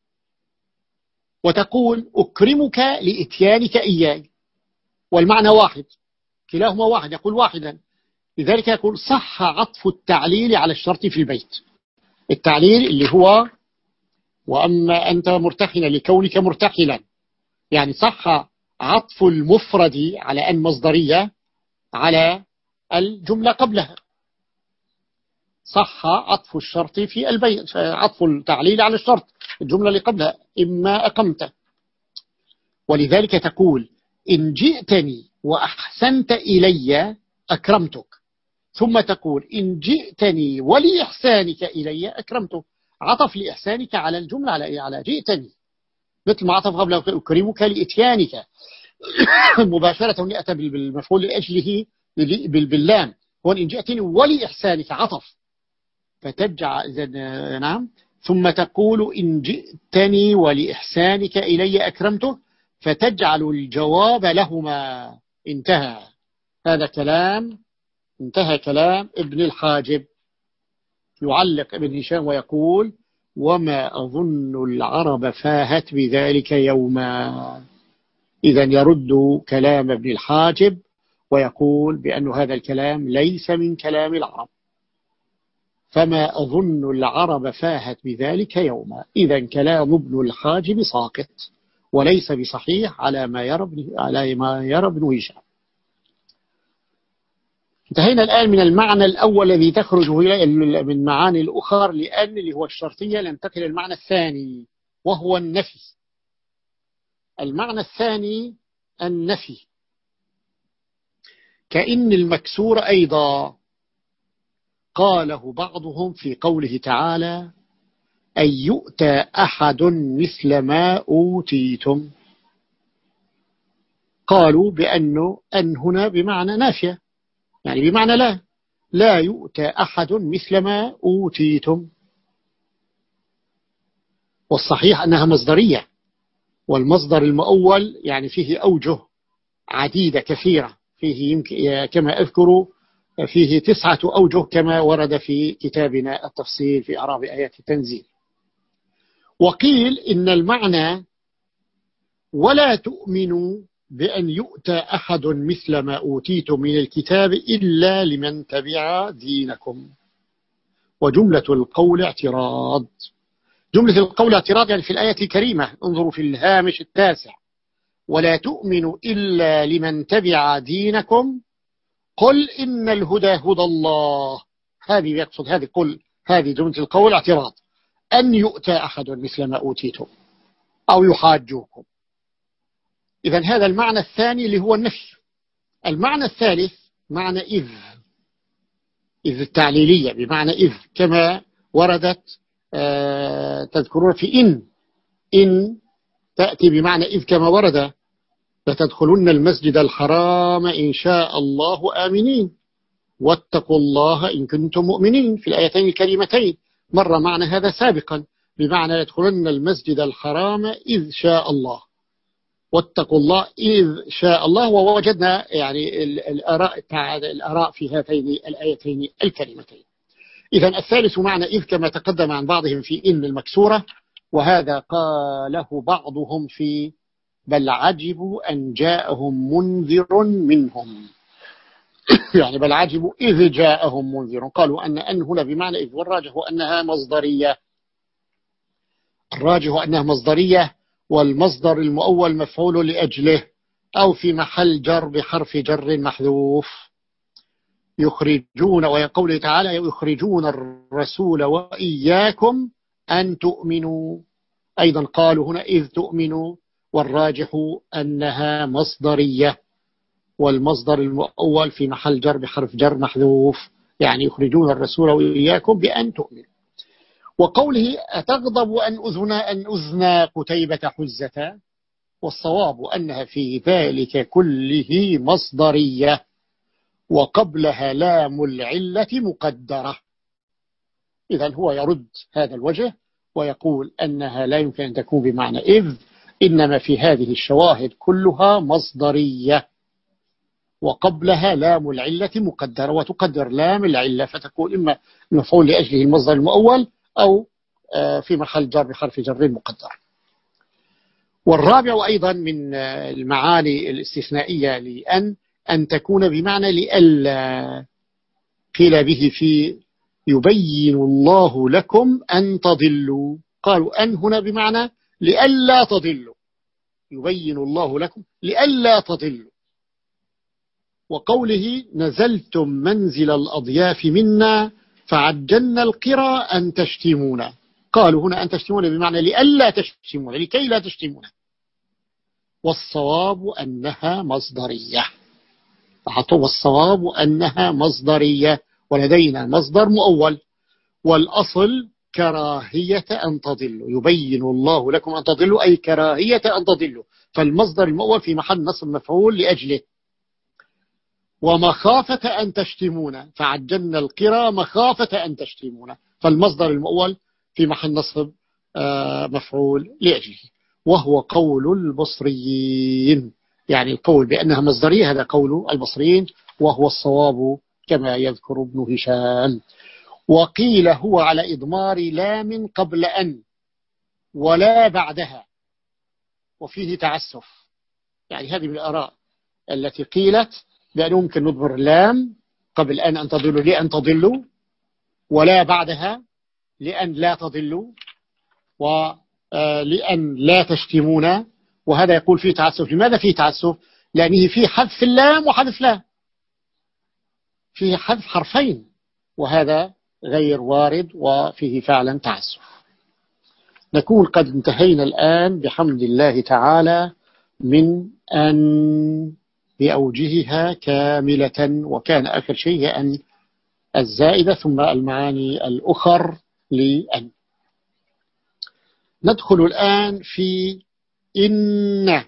وتقول أكرمك لإتيانك إياي، والمعنى واحد، كلاهما واحد، يقول واحدا. لذلك يقول صح عطف التعليل على الشرط في البيت. التعليل اللي هو وأما أنت مرتحلا لكونك مرتحلا، يعني صح عطف المفرد على أن مصدرية على الجملة قبلها، صح عطف الشرط في البيت، عطف التعليل على الشرط الجملة اللي قبلها إما أقمت. ولذلك تقول إن جئتني وأحسنت إلي أكرمتك، ثم تقول إن جئتني ولإحسانك إلي أكرمتك، عطف لإحسانك على الجملة على على جئتني، مثل ما عطف قبل أكرمك لإتيانك مباشرة يأتي بالمفعول لأجله باللام، وإن جئتني ولإحسانك عطف، فتجعل نعم، ثم تقول إن جئتني ولإحسانك إلي أكرمته، فتجعل الجواب لهما. انتهى هذا كلام، انتهى كلام ابن الحاجب. يعلق ابن هشام ويقول: وما أظن العرب فاهت بذلك يوما. إذن يرد كلام ابن الحاجب ويقول بأن هذا الكلام ليس من كلام العرب، فما أظن العرب فاهت بذلك يوما. إذن كلام ابن الحاجب ساقط وليس بصحيح على ما يرى ابن على ما يرى ابن هشام. انتهينا الآن من المعنى الأول الذي تخرج من معاني الأخر، لأن اللي هو الشرطية. ننتقل للمعنى الثاني وهو النفي. المعنى الثاني النفي، كأن المكسور أيضا قاله بعضهم في قوله تعالى: أن يؤتى أحد مثل ما أوتيتم. قالوا بأنه أن هنا بمعنى نافية، يعني بمعنى لا لا يؤتى أحد مثل ما أوتيتم. والصحيح أنها مصدرية، والمصدر المؤول يعني فيه أوجه عديدة كثيرة، فيه يمكن كما أذكر فيه تسعة أوجه كما ورد في كتابنا التفصيل في أعراب آيات التنزيل. وقيل إن المعنى ولا تؤمنوا بأن يؤتى أحد مثل ما أوتيتم من الكتاب إلا لمن تبع دينكم. وجملة القول اعتراض. جملة القول اعتراض يعني في الآية الكريمة، انظروا في الهامش التاسع: ولا تؤمنوا إلا لمن تبع دينكم قل إن الهدى هدى الله. هذه يقصد هذه قل هذه جملة القول اعتراض، أن يؤتى أحد مثل ما أوتيتم أو يحاجوكم. إذن هذا المعنى الثاني اللي هو النفي. المعنى الثالث معنى إذ، إذ التعليلية بمعنى إذ، كما وردت آه تذكرون في إن، إن تأتي بمعنى إذ كما ورد لتدخلن المسجد الحرام إن شاء الله آمنين واتقوا الله إن كنتم مؤمنين في الآيتين الكريمتين. مر معنى هذا سابقا بمعنى يدخلن المسجد الحرام إذ شاء الله واتقوا الله إذ شاء الله. ووجدنا يعني الآراء الآراء في هاتين الآيتين الكريمتين. إذن الثالث معنى إذ كما تقدم عن بعضهم في إن المكسورة، وهذا قاله بعضهم في بل عجبوا أن جاءهم منذر منهم يعني بل عجبوا إذ جاءهم منذر. قالوا أن أن هنا بمعنى إذ، والراجح أنها مصدرية، الراجح أنها مصدرية، والمصدر المؤول مفعول لأجله أو في محل جر بحرف جر محذوف. يخرجون، ويقول تعالى يخرجون الرسول وإياكم أن تؤمنوا، أيضا قالوا هنا إذ تؤمنوا، والراجح أنها مصدرية، والمصدر المؤول في محل جر بحرف جر محذوف، يعني يخرجون الرسول وإياكم بأن تؤمنوا. وقوله أتغضب أن أذنا أن أذنا قتيبة حزة، والصواب أنها في ذلك كله مصدرية وقبلها لام العلة مقدرة. إذن هو يرد هذا الوجه ويقول أنها لا يمكن أن تكون بمعنى إذ، إنما في هذه الشواهد كلها مصدرية وقبلها لام العلة مقدرة، وتقدر لام العلة فتكون إما مفعول لأجله المصدر المؤول أو في محل جر بحرف جر مقدر. والرابع أيضا من المعاني الاستثنائية لأن أن تكون بمعنى لألا، قيل به في يبين الله لكم أن تضلوا، قالوا أن هنا بمعنى لألا تضلوا، يبين الله لكم لألا تضلوا. وقوله نزلتم منزل الأضياف منا فعجلنا القرى أن تشتمونا، قالوا هنا أن تشتمونا بمعنى لألا تشتمونا، لكي لا تشتمونا. والصواب أنها مصدرية، والصواب أنها مصدرية، ولدينا مصدر مؤول، والأصل كراهية أن تضلوا، يبين الله لكم أن تضلوا أي كراهية أن تضلوا، فالمصدر المؤول في محل نصب مفعول لأجله. ومخافة أن تشتمون فعجلنا القرى مخافة أن تشتمون، فالمصدر المؤول في محل نصب مفعول لأجله. وهو قول البصريين، يعني القول بأنها مصدرية هذا قول البصريين، وهو الصواب كما يذكر ابن هشام. وقيل هو على إضمار لام قبل أن ولا بعدها، وفيه تعسف، يعني هذه من الآراء التي قيلت بأنه ممكن نضمر لام قبل أن أن تضلوا لأن تضلوا، ولا بعدها لأن لا تضلوا، ولأن لا تشتمون، وهذا يقول فيه تعسف. لماذا فيه تعسف؟ لأنه فيه حذف اللام وحذف لا، فيه حذف حرفين، وهذا غير وارد وفيه فعلا تعسف. نكون قد انتهينا الآن بحمد الله تعالى من أن بأوجهها كاملة، وكان آخر شيء أن الزائدة ثم المعاني الأخر لأن. ندخل الآن في إن.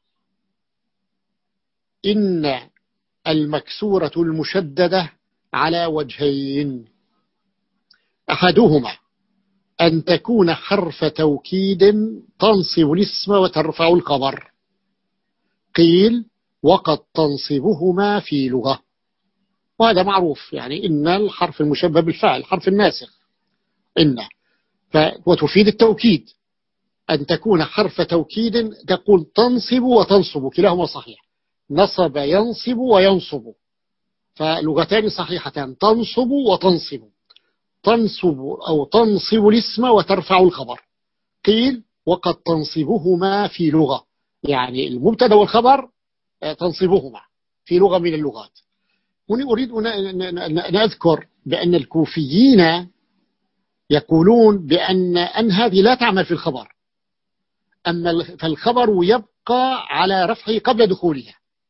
إن المكسورة المشددة على وجهين، أحدهما أن تكون حرف توكيد تنصب الاسم وترفع الخبر، قيل وقد تنصبهما في لغة، وهذا معروف، يعني إن الحرف المشبه بالفعل حرف الناسخ إن، وتفيد التوكيد. أن تكون حرف توكيد تقول تنصب وتنصب، كلاهما صحيح، نصب ينصب وينصب، فلغتان صحيحتان، تنصب وتنصب، تنصب أو تنصب الاسم وترفع الخبر. قيل وقد تنصبهما في لغة، يعني المبتدا والخبر تنصبهما في لغة من اللغات. هنا أريد أن أذكر بأن الكوفيين يقولون بأن أن هذه لا تعمل في الخبر، أما فالخبر يبقى على رفعه قبل دخولها.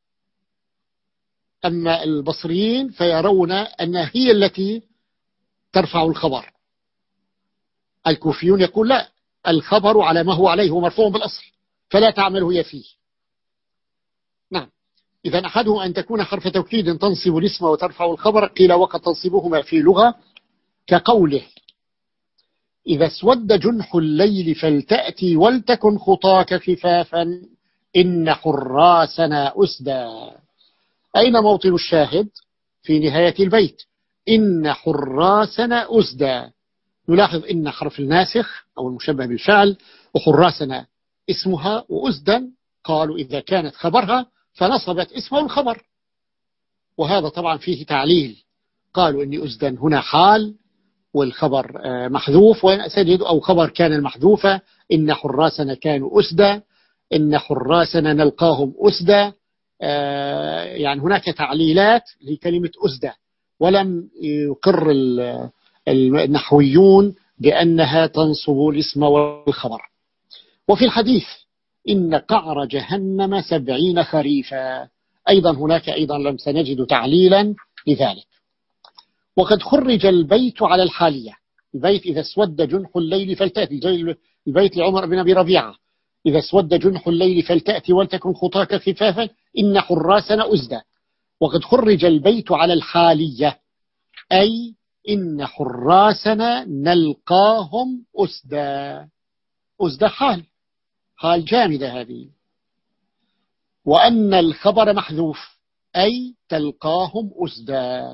أما البصريين فيرون أنها هي التي ترفع الخبر. الكوفيون يقول لا، الخبر على ما هو عليه، هو مرفوع بالأصل، فلا تعمل هي فيه. نعم. إذا أحده أن تكون حرف توكيد تنصب الاسم وترفع الخبر، قيل وقد تنصبهما في لغة كقوله إذا اسود جنح الليل فلتأتي ولتكن خطاك خفافا إن حراسنا أسدى. أين موطن الشاهد؟ في نهاية البيت، إن حراسنا أسدى. نلاحظ إن حرف الناسخ أو المشبه بالفعل، وحراسنا اسمها، وأسدا قالوا إذا كانت خبرها فنصبت اسمه الخبر، وهذا طبعا فيه تعليل. قالوا إن أسدا هنا حال والخبر محذوف، وسجد أو خبر كان المحذوفة، إن حراسنا كانوا أسدا، إن حراسنا نلقاهم أسدا. يعني هناك تعليلات لكلمة أسدا، ولم يقر النحويون بأنها تنصب الاسم والخبر. وفي الحديث إن قعر جهنم سبعين خريفا، أيضا هناك أيضا لم سنجد تعليلا لذلك. وقد خرج البيت على الحالية، البيت إذا اسود جنح الليل فلتأتي، البيت لعمر بن أبي ربيعة إذا اسود جنح الليل فلتأتي ولتكن خطاك خفافا إن حراسنا أسدى. وقد خرج البيت على الحالية، أي إن حراسنا نلقاهم أسدى. أسدى حال، حال جامدة هذه. وأن الخبر محذوف، أي تلقاهم أسدى.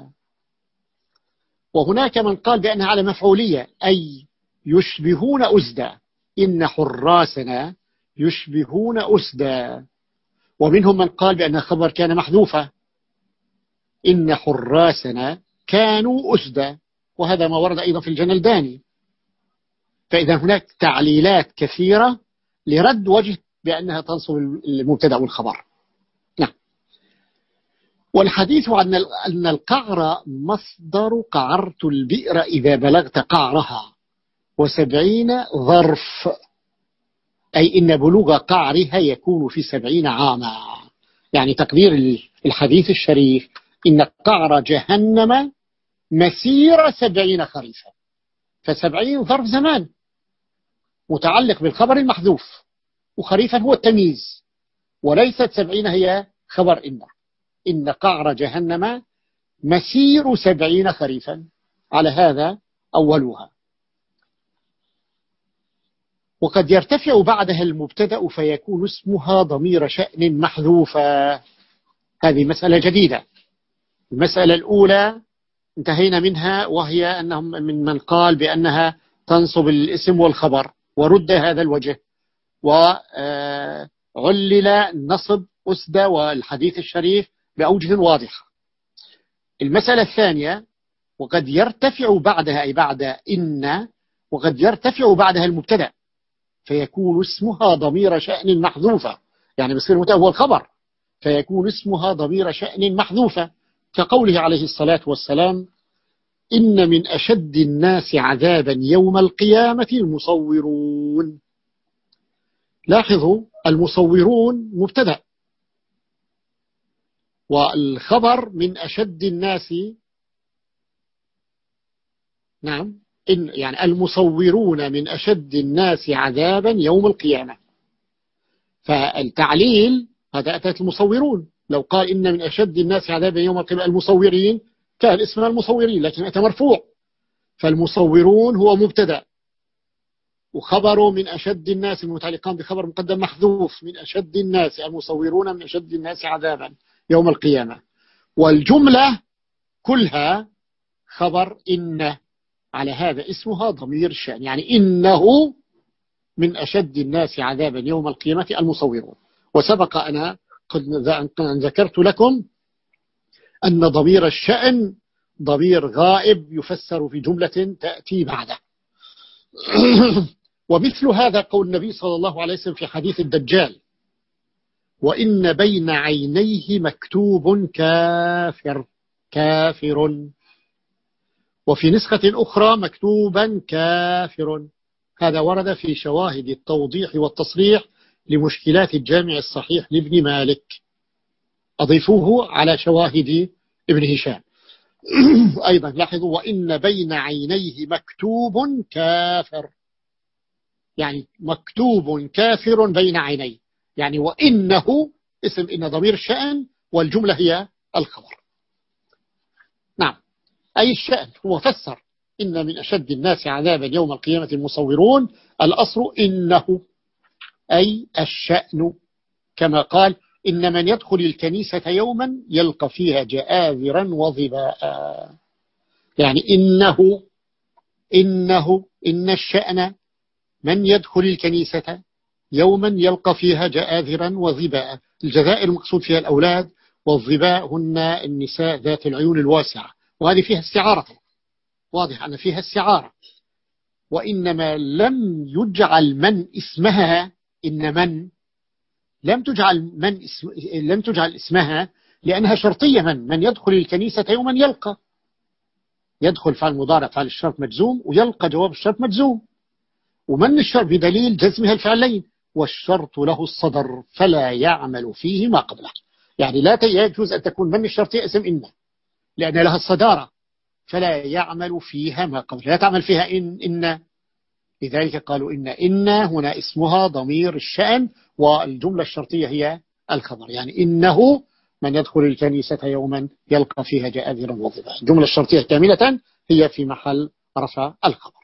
وهناك من قال بأنها على مفعولية، أي يشبهون أسدى، إن حراسنا يشبهون أسدى. ومنهم من قال بأن الخبر كان محذوفة، إن حراسنا كانوا أسدى، وهذا ما ورد أيضا في الجنلداني. فإذا هناك تعليلات كثيرة لرد وجه بأنها تنصب المبتدأ والخبر. نعم. والحديث عن أن القعر مصدر قعرت البئر إذا بلغت قعرها، وسبعين ظرف، أي إن بلوغ قعرها يكون في سبعين عاما. يعني تقدير الحديث الشريف إن قعر جهنم مسير سبعين خريفا، فسبعين ظرف زمان متعلق بالخبر المحذوف، وخريفا هو التمييز، وليست سبعين هي خبر إن. إن قعر جهنم مسير سبعين خريفا، على هذا أولها. وقد يرتفع بعدها المبتدأ فيكون اسمها ضمير شأن محذوفا. هذه مسألة جديدة. المسألة الأولى انتهينا منها، وهي أنهم من من قال بأنها تنصب الاسم والخبر، ورد هذا الوجه، وعلل نصب أسدى والحديث الشريف بأوجه واضحة. المسألة الثانية، وقد يرتفع بعدها، أي بعد إن، وقد يرتفع بعدها المبتدأ فيكون اسمها ضمير شأن محذوفة، يعني بصير المبتدأ هو الخبر، فيكون اسمها ضمير شأن محذوفة، كقوله عليه الصلاة والسلام إن من أشد الناس عذابا يوم القيامة المصورون. لاحظوا المصورون مبتدأ، والخبر من أشد الناس، نعم، إن يعني المصورون من أشد الناس عذابا يوم القيامة. فالتعليل هذا أتت المصورون، لو قال إن من أشد الناس عذابا يوم القيامة المصورين كان اسمنا المصورين، لكن أتى مرفوع، فالمصورون هو مبتدأ، وخبره من أشد الناس المتعلقان بخبر مقدم محذوف، من أشد الناس المصورون من أشد الناس عذابا يوم القيامة. والجملة كلها خبر إن، على هذا اسمها ضمير الشأن، يعني إنه من أشد الناس عذابا يوم القيامة المصورون. وسبق أنا قد ذكرت لكم أن ضمير الشأن ضمير غائب يفسر في جملة تأتي بعده. ومثل هذا قول النبي صلى الله عليه وسلم في حديث الدجال وإن بين عينيه مكتوب كافر. كافر، وفي نسخة أخرى مكتوبا كافر. هذا ورد في شواهد التوضيح والتصريح لمشكلات الجامع الصحيح لابن مالك، أضيفوه على شواهد ابن هشام. أيضا لاحظوا وإن بين عينيه مكتوب كافر، يعني مكتوب كافر بين عينيه، يعني وإنه اسم إن ضمير الشأن والجملة هي الخبر. نعم، أي الشأن. هو فسر إن من أشد الناس عذابا يوم القيامة المصورون، الأصل إنه أي الشأن، كما قال إن من يدخل الكنيسة يوما يلقى فيها جآذرا وظباء، يعني إنه إنه إن الشأن من يدخل الكنيسة يوما يلقى فيها جآذرا وظباء. الجزائر المقصود فيها الأولاد، والظباء هن النساء ذات العيون الواسعة، وهذه فيها استعارة، واضح أن فيها استعارة. وإنما لم يجعل من اسمها، إن من لم تجعل من اسم لم تجعل اسمها لأنها شرطية. من من يدخل الكنيسة يوما يلقى، يدخل فعل مضارع فعل الشرط مجزوم، ويلقى جواب الشرط مجزوم، ومن الشرط بدليل جزمها الفعلين، والشرط له الصدر فلا يعمل فيه ما قبله. يعني لا يجوز أن تكون من الشرطية اسم إن، لأن لها الصدارة، فلا يعمل فيها ما قبله، لا تعمل فيها إن إن لذلك قالوا إن إن هنا اسمها ضمير الشأن، والجملة الشرطية هي الخبر. يعني إنه من يدخل الكنيسة يوما يلقى فيها جآذرا وظباء، الجملة الشرطية كاملة هي في محل رفع الخبر.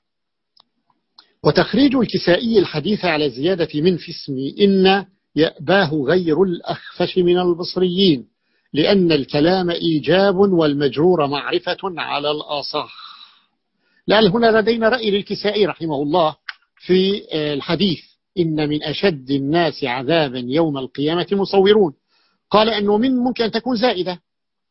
وتخريج الكسائي الحديث على زيادة من في اسم إن يأباه غير الأخفش من البصريين، لأن الكلام إيجاب والمجرور معرفة على الأصح. لأن هنا لدينا رأي للكسائي رحمه الله في الحديث إن من أشد الناس عذابا يوم القيامة مصورون، قال أنه من ممكن أن تكون زائدة،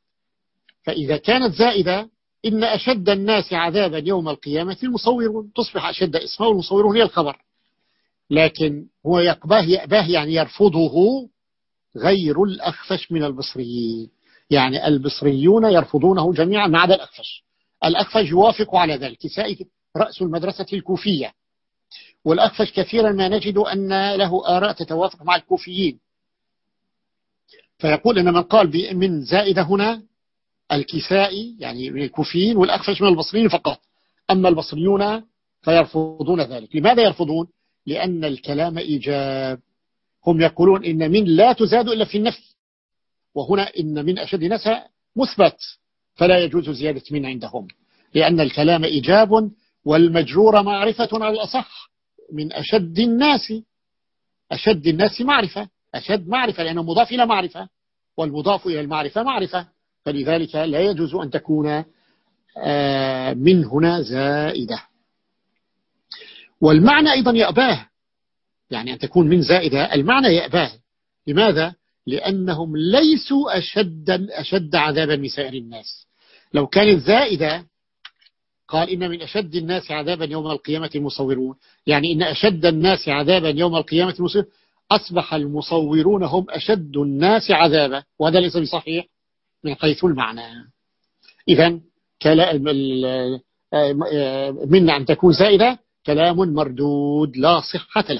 فإذا كانت زائدة إن أشد الناس عذابا يوم القيامة المصورون، تصبح أشد اسمه المصورون هي الخبر. لكن هو يقباه يأباه يعني يرفضه غير الأخفش من البصريين، يعني البصريون يرفضونه جميعا ما عدا الأخفش. الأخفش يوافق على ذلك، كسائي رأس المدرسة الكوفية، والأخفش كثيرا ما نجد أن له آراء تتوافق مع الكوفيين، فيقول أن من قال من زائدة هنا الكسائي يعني من الكوفيين، والأخفش من البصريين فقط. أما البصريون فيرفضون ذلك. لماذا يرفضون؟ لأن الكلام إيجاب، هم يقولون إن من لا تزاد إلا في النفي، وهنا إن من أشد الناس مثبت، فلا يجوز زيادة من عندهم، لأن الكلام إيجاب والمجرور معرفة على الأصح. من أشد الناس، أشد الناس معرفة، أشد معرفة لأنه مضاف إلى معرفة، والمضاف إلى المعرفة معرفة، فلذلك لا يجوز أن تكون من هنا زائدة. والمعنى أيضا يأباه، يعني أن تكون من زائدة المعنى يأباه. لماذا؟ لأنهم ليسوا أشد, أشد عذابا من سائر الناس. لو كانت زائدة قال إن من أشد الناس عذابا يوم القيامة المصورون، يعني إن أشد الناس عذابا يوم القيامة المصورون، أصبح المصورون هم أشد الناس عذابا، وهذا ليس بصحيح من حيث المعنى. إذن من أن تكون زائدة كلام مردود لا صحة له.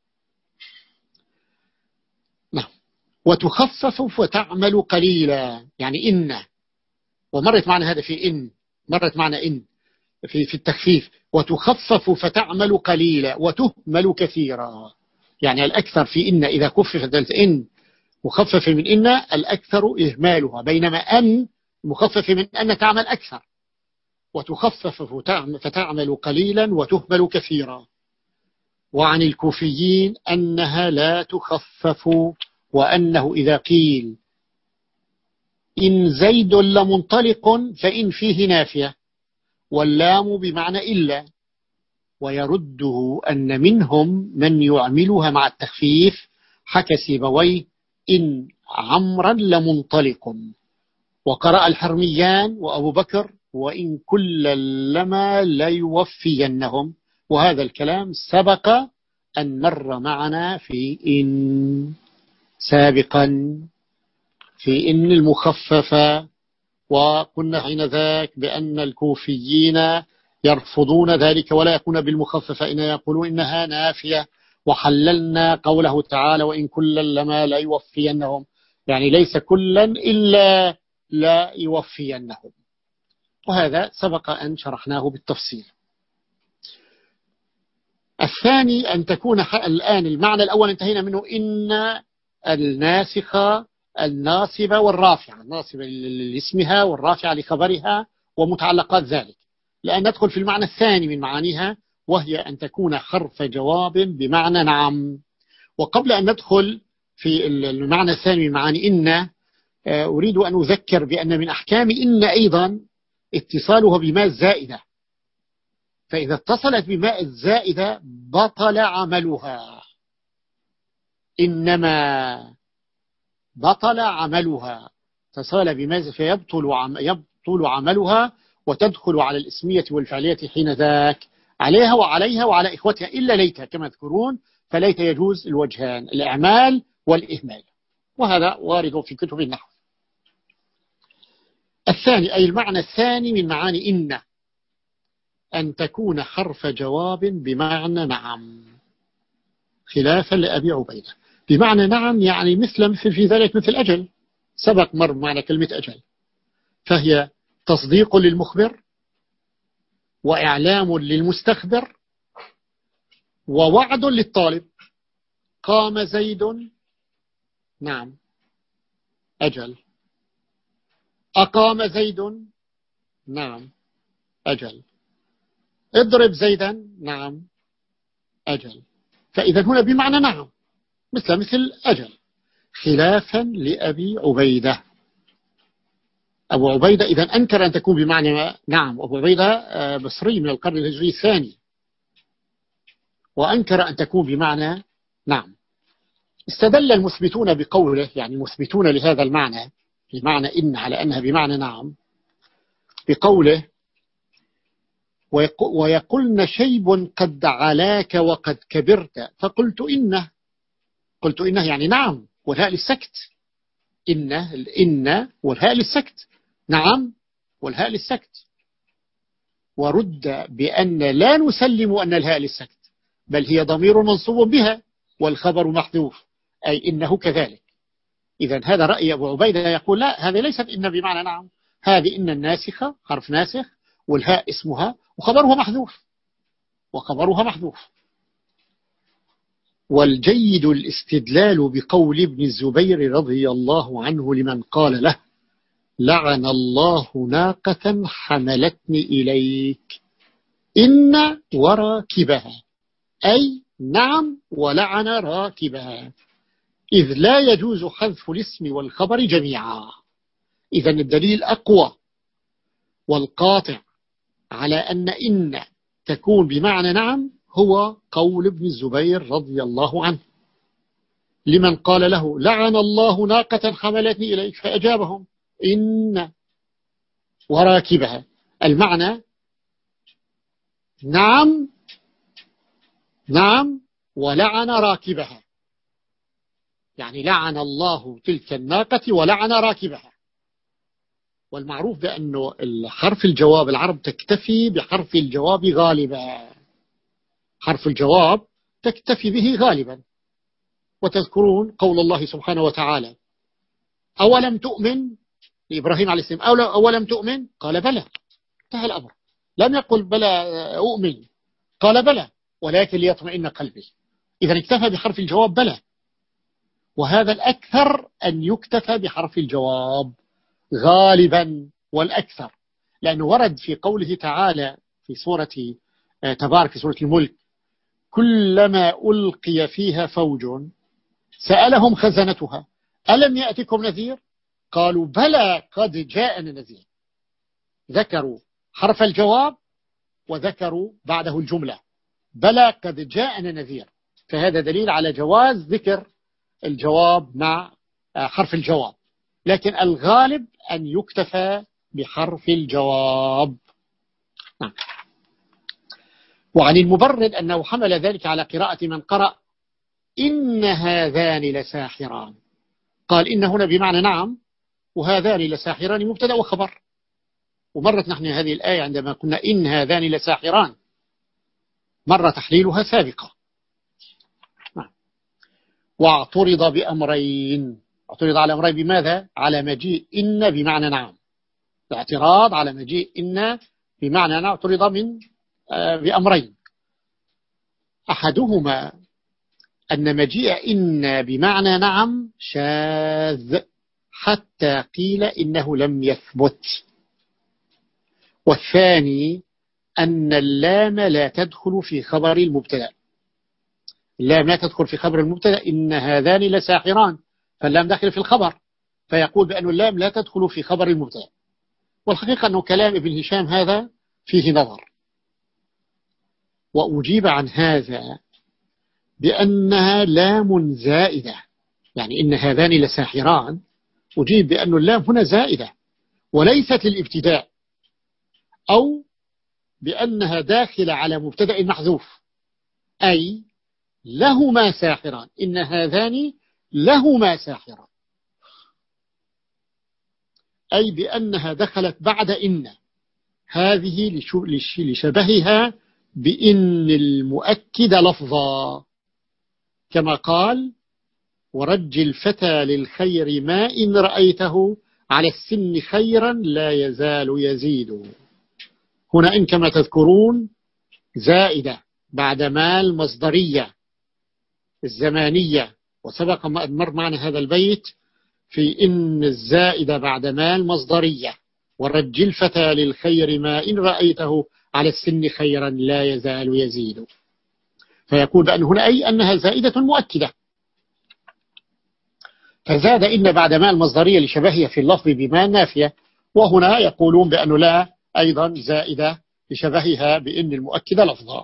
نعم. وتخفف فتعمل قليلا، يعني إن، ومرت معنا هذا في إن، مرت معنا إن في في التخفيف. وتخفف فتعمل قليلا وتهمل كثيرا، يعني الأكثر في إن إذا خففت إن مخفف من إن الأكثر إهمالها، بينما أن مخفف من أن تعمل أكثر. وتخفف فتعمل قليلا وتهمل كثيرا. وعن الكوفيين أنها لا تخفف، وأنه إذا قيل إن زيد لمنطلق فإن فيه نافية، واللام بمعنى إلا. ويرده أن منهم من يعملها مع التخفيف، حكى سيبويه إن عمرا لمنطلق. وقرأ الحرميان وأبو بكر وإن كل لما ليوفينهم، وهذا الكلام سبق أن مر معنا في إن سابقا، في إن المخففة وقلنا حين ذاك بأن الكوفيين يرفضون ذلك ولا يكون بالمخففة، إن يقولون إنها نافية، وحللنا قوله تعالى وإن كلا لما لا يوفينهم، يعني ليس كلا إلا لا يوفينهم، وهذا سبق أن شرحناه بالتفصيل. الثاني أن تكون الآن المعنى الأول انتهينا منه، إن الناسخة الناصبة والرافعة، الناصبة لاسمها والرافعة لخبرها ومتعلقات ذلك، لأن ندخل في المعنى الثاني من معانيها، وهي أن تكون حرف جواب بمعنى نعم. وقبل أن ندخل في المعنى الثاني من معاني إن، أريد أن أذكر بأن من أحكام إن أيضا اتصالها بماء الزائدة، فإذا اتصلت بماء الزائدة بطل عملها، إنما بطل عملها، اتصال بماء فيبطل عم يبطل عملها، وتدخل على الاسمية والفعلية حين ذاك عليها وعليها وعلى إخوتها إلا ليت كما تذكرون، فليت يجوز الوجهان الإعمال والإهمال، وهذا وارد في كتب النحو. الثاني أي المعنى الثاني من معاني إن أن تكون حرف جواب بمعنى نعم، خلافا لأبي عبيدة. بمعنى نعم يعني مثل مثل في ذلك مثل أجل، سبق مر معنى كلمة أجل، فهي تصديق للمخبر وإعلام للمستخبر ووعد للطالب. قام زيد، نعم أجل. أقام زيد، نعم أجل. اضرب زيدا، نعم أجل. فإذا هنا بمعنى نعم مثل مثل أجل، خلافا لأبي عبيدة. أبو عبيدة إذا أنكر أن تكون بمعنى نعم، أبو عبيدة بصري من القرن الهجري الثاني، وأنكر أن تكون بمعنى نعم. استدل المثبتون بقوله، يعني المثبتون لهذا المعنى بمعنى إن على أنها بمعنى نعم، بقوله ويقولن شيب قد علاك وقد كبرت فقلت إنه. قلت إنه يعني نعم والهاء للسكت، إنه الإن والهاء للسكت، نعم والهاء للسكت. ورد بأن لا نسلم أن الهاء للسكت، بل هي ضمير منصوب بها والخبر محذوف، أي إنه كذلك. إذا هذا رأي أبو عبيدة، يقول لا، هذه ليست إن بمعنى نعم، هذه إن الناسخة حرف ناسخ والهاء اسمها وخبرها محذوف، وخبرها محذوف. والجيد الاستدلال بقول ابن الزبير رضي الله عنه لمن قال له لعن الله ناقة حملتني إليك إن وراكبها، أي نعم ولعن راكبها، إذ لا يجوز حذف الاسم والخبر جميعا. إذن الدليل أقوى والقاطع على أن إن تكون بمعنى نعم هو قول ابن الزبير رضي الله عنه لمن قال له لعن الله ناقة حملتني إليك، فأجابهم إن وراكبها، المعنى نعم نعم ولعن راكبها، يعني لعن الله تلك الناقة ولعن راكبها. والمعروف بأنه حرف الجواب العرب تكتفي بحرف الجواب غالبا، حرف الجواب تكتفي به غالبا. وتذكرون قول الله سبحانه وتعالى أولم تؤمن لإبراهيم عليه السلام، أولم تؤمن قال بلى، انتهى الأمر، لم يقل بلى أؤمن، قال بلى ولكن ليطمئن قلبي. إذا اكتفى بحرف الجواب بلى، وهذا الأكثر أن يكتفى بحرف الجواب غالبا والأكثر، لأنه ورد في قوله تعالى في سورة تبارك في سورة الملك كلما ألقي فيها فوج سألهم خزنتها ألم يأتكم نذير قالوا بلى قد جاءنا نذير. ذكروا حرف الجواب وذكروا بعده الجملة بلى قد جاءنا نذير، فهذا دليل على جواز ذكر الجواب مع حرف الجواب، لكن الغالب أن يكتفى بحرف الجواب. نعم. وعن المبرد أنه حمل ذلك على قراءة من قرأ إن هذان لساحران، قال إن هنا بمعنى نعم وهذان لساحران مبتدأ وخبر. ومرت نحن هذه الآية عندما قلنا إن هذان لساحران، مر تحليلها سابقا. واعترض بأمرين، اعترض على أمرين بماذا؟ على مجيء إن بمعنى نعم. الاعتراض على مجيء إن بمعنى نعم اعترض من بأمرين. أحدهما أن مجيء إن بمعنى نعم شاذ حتى قيل إنه لم يثبت. والثاني أن اللام لا تدخل في خبر المبتدأ. اللام لا تدخل في خبر المبتدأ إن هذان لساحران، فاللام داخل في الخبر، فيقول بأن اللام لا تدخل في خبر المبتدأ. والحقيقة أنه كلام ابن هشام هذا فيه نظر، وأجيب عن هذا بأنها لام زائدة، يعني إن هذان لساحران، أجيب بأن اللام هنا زائدة وليست للابتداء، أو بأنها داخلة على مبتدأ محذوف، أي لهما ساحران، إن هذان لهما ساحران، أي بأنها دخلت بعد إن، هذه لشبهها بإن المؤكد لفظا، كما قال ورج الفتى للخير ما إن رأيته على السن خيرا لا يزال يزيد. هنا إن كما تذكرون زائدة بعد ما المصدرية الزمانية، وسبق ما مر معنا هذا البيت في إن الزائدة بعد ما المصدرية، ورج الفتى للخير ما إن رأيته على السن خيرا لا يزال يزيد. فيقول بأن هنا أي أنها زائدة مؤكدة، فزاد إن بعد ما المصدرية لشبهها في اللفظ بما نافية، وهنا يقولون بأنه لا أيضا زائدة لشبهها بإن المؤكدة لفظا.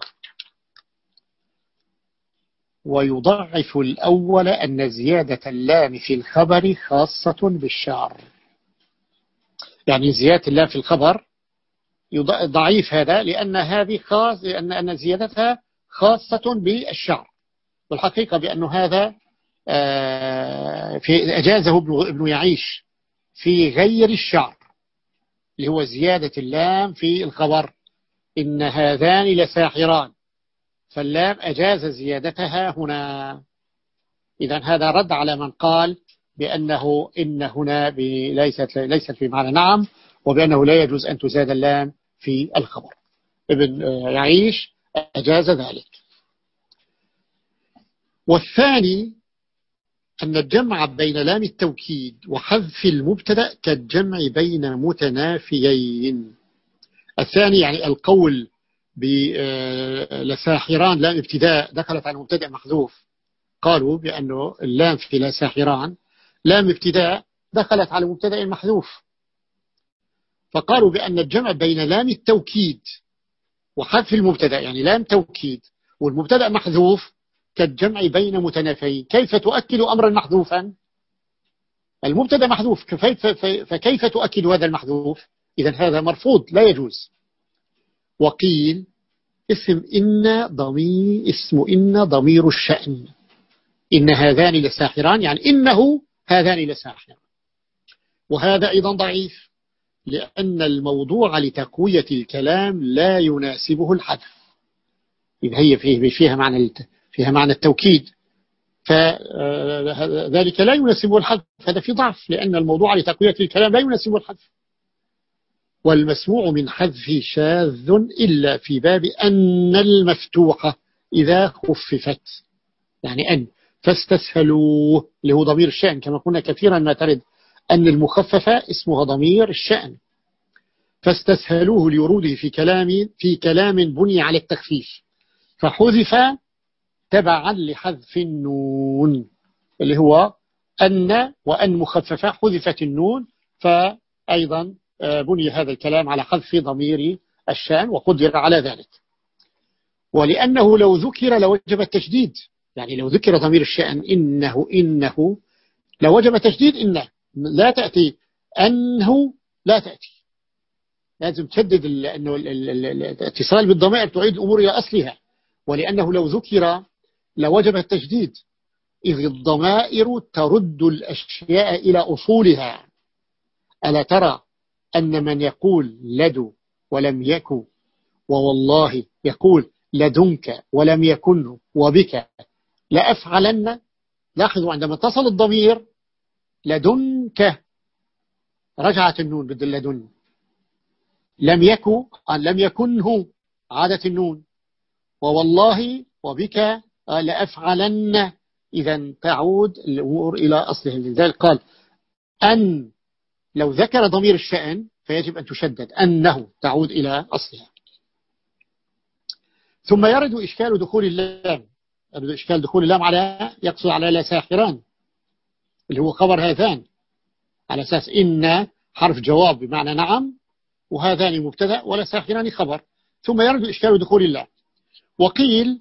ويضعف الأول أن زيادة اللام في الخبر خاصة بالشعر، يعني زيادة اللام في الخبر ضعيف هذا، لأن هذه خاص، لأن أن زيادتها خاصة بالشعر. والحقيقة بأن هذا في أجازه ابن يعيش في غير الشعر، اللي هو زيادة اللام في الخبر إن هذان لساحران، فاللام أجاز زيادتها هنا. إذن هذا رد على من قال بأنه إن هنا ليست ليست في معنى نعم، وبأنه لا يجوز أن تزاد اللام في الخبر. ابن يعيش أجاز ذلك. والثاني أن الجمع بين لام التوكيد وحذف المبتدأ كالجمع بين متنافيين. الثاني يعني القول بلساحران لام ابتداء دخلت على مبتدأ محذوف، قالوا بأنه اللام في لساحران لام ابتداء دخلت على مبتدأ محذوف، فقالوا بأن الجمع بين لام التوكيد وحذف المبتدأ، يعني لام توكيد والمبتدأ محذوف، كالجمع بين متنافيين. كيف تؤكد أمرا محذوفا؟ المبتدأ محذوف، فكيف تؤكد هذا المحذوف؟ إذن هذا مرفوض لا يجوز. وقيل اسم إن ضمير اسم إن ضمير الشأن، إن هذان لساحران يعني إنه هذان لساحران، وهذا أيضا ضعيف، لأن الموضوع لتقوية الكلام لا يناسبه الحذف، إذا هي فيه فيها معنى فيها معنى التوكيد، فذلك لا يناسبه الحذف، هذا في ضعف، لأن الموضوع لتقوية الكلام لا يناسبه الحذف. والمسموع من حذف شاذ إلا في باب أن المفتوحة إذا خففت، يعني أن فاستسهلوه اللي هو ضمير الشأن، كما قلنا كثيرا ما ترد أن المخففة اسمها ضمير الشأن، فاستسهلوه لوروده في كلام في كلام بني على التخفيف، فحذف تبعا لحذف النون اللي هو أن، وأن مخففة حذفت النون، فأيضا بني هذا الكلام على حذف ضمير الشأن وقدر على ذلك. ولأنه لو ذكر لوجب التشديد، يعني لو ذكر ضمير الشأن إنه إنه لوجب تشديد، إنه لا تأتي أنه لا تأتي، لازم تشدد أنه الاتصال بالضمائر تعيد الأمور إلى أصلها. ولأنه لو ذكر لوجب التشديد، إذ الضمائر ترد الأشياء إلى أصولها، ألا ترى أن من يقول لدو ولم يكن ووالله يقول لدنك ولم يكن وبك لأفعلن. لاحظوا عندما اتصل الضمير لدنك رجعت النون بدل لدن، لم يكن لم يكنه عادت النون، ووالله وبك لأفعلن، إذا تعود الأمور إلى أصلها. لذلك قال أن لو ذكر ضمير الشأن فيجب أن تشدد أنه تعود إلى أصلها. ثم يرد إشكال دخول اللام، يرد إشكال دخول اللام على يقصد على لا ساحران اللي هو خبر هذان، على أساس إن حرف جواب بمعنى نعم، وهذان مبتدأ ولا ساحران خبر. ثم يرد إشكال دخول اللام. وقيل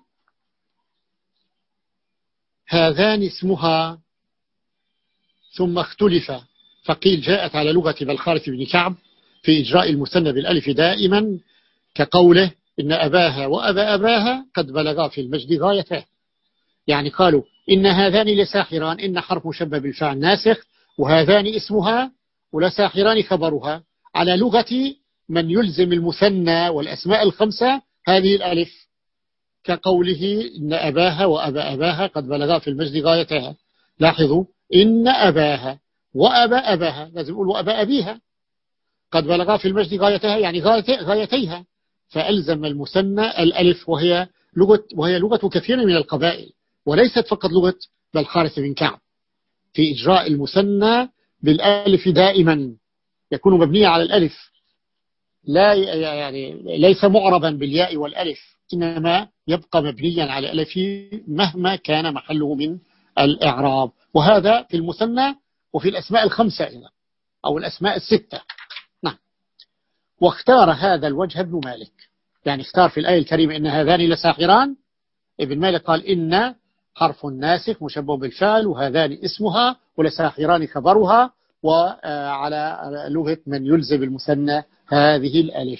هذان اسمها ثم اختلف، فقيل جاءت على لغة بالخارث بن كعب في إجراء المثنى بالألف دائما كقوله إن أباها وأبا أباها قد بلغا في المجد غايته. يعني قالوا إن هذان لساحران، إن حرف مشبه بالفعل ناسخ، وهذان اسمها ولساحران خبرها، على لغة من يلزم المثنى والأسماء الخمسة هذه الألف، كقوله إن أباها وأبا أباها قد بلغا في المجد غايتها. لاحظوا إن أباها وأبا أباها، لازم يقول وأبا أبيها، قد بلغا في المجد غايتها يعني غايتيها، فألزم المثنى الألف، وهي لغة وهي لغة كثير من القبائل وليست فقط لغة بالخارث بن كعب في إجراء المثنى بالألف دائما، يكون مبنيا على الألف، لا يعني ليس معربا بالياء والألف، إنما يبقى مبنيا على الألف مهما كان محله من الإعراب. وهذا في المثنى وفي الأسماء الخمسة أو الأسماء الستة. نعم. واختار هذا الوجه ابن مالك، يعني اختار في الآية الكريمة إن هذان لساحران، ابن مالك قال إن حرف ناسخ مشبه بالفعل، وهذان اسمها ولساحران خبرها، وعلى لغة من يلزم المثنى هذه الألف.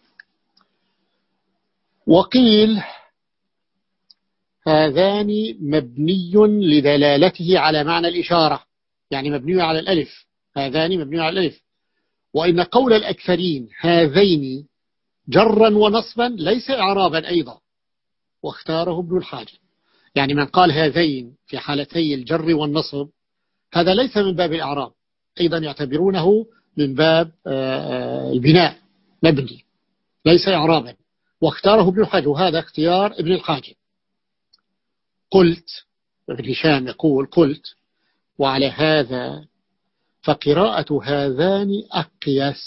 وقيل هذان مبني لدلالته على معنى الإشارة، يعني مبني على الألف، هذان مبني على الألف. وإن قول الأكثرين هذين جرا ونصبا ليس إعرابا أيضا، واختاره ابن الحاجب. يعني من قال هذين في حالتي الجر والنصب هذا ليس من باب الإعراب، أيضا يعتبرونه من باب البناء، مبني ليس إعرابا، واختاره ابن الحاجب، وهذا اختيار ابن الحاجب. قلت، ابن هشام يقول قلت وعلى هذا فقراءة هذان أقيس،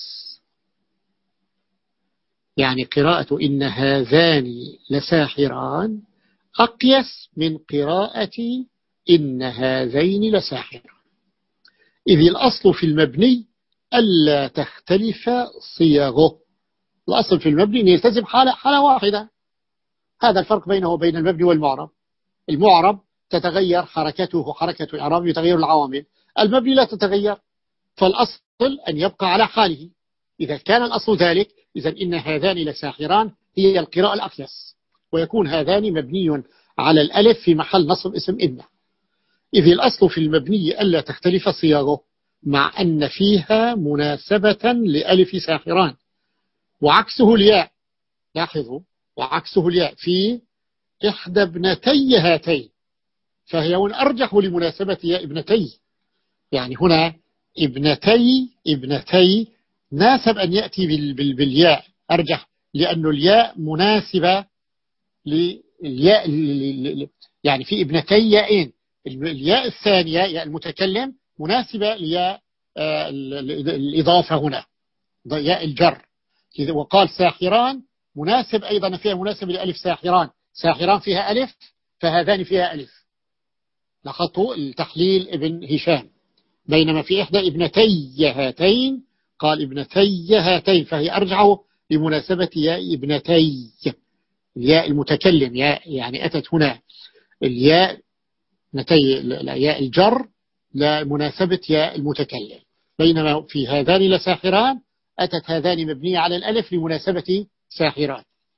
يعني قراءة إن هذان لساحران أقيس من قراءة إن هذين لساحران، إذ الأصل في المبني ألا تختلف صيغه. الأصل في المبني أن يلتزم حالة, حالة واحدة، هذا الفرق بينه وبين المبني والمعرب. المعرب تتغير حركته وحركة إعرابه بتغير العوامل، المبني لا تتغير، فالأصل أن يبقى على حاله. إذا كان الأصل ذلك إذا إن هذان لساحران هي القراءة الأقيس، ويكون هذان مبني على الألف في محل نصب اسم إن، إذ الأصل في المبني ألا تختلف صياغه، مع أن فيها مناسبة لألف ساحران، وعكسه الياء. لاحظوا وعكسه الياء في إحدى ابنتي هاتين، فهي أرجح لمناسبة ياء ابنتي، يعني هنا ابنتي ابنتي ناسب أن يأتي بال بال بالياء أرجح، لأن الياء مناسبة للياء، يعني في ابنتي ياءين، الياء الثانية ياء المتكلم مناسبة لياء الإضافة هنا ياء الجر. وقال ساحران مناسب أيضا فيها مناسب لألف ساحران، ساحران فيها ألف فهذان فيها ألف، لاحظوا التحليل ابن هشام. بينما في إحدى ابنتي هاتين قال ابنتي هاتين، فهي أرجع لمناسبة ياء ابنتي، الياء المتكلم ياء يعني أتت هنا الياء نتي ياء الجر لمناسبة ياء المتكلم، بينما في هذان لساحران أتت هذان مبنية على الألف لمناسبة ساحران.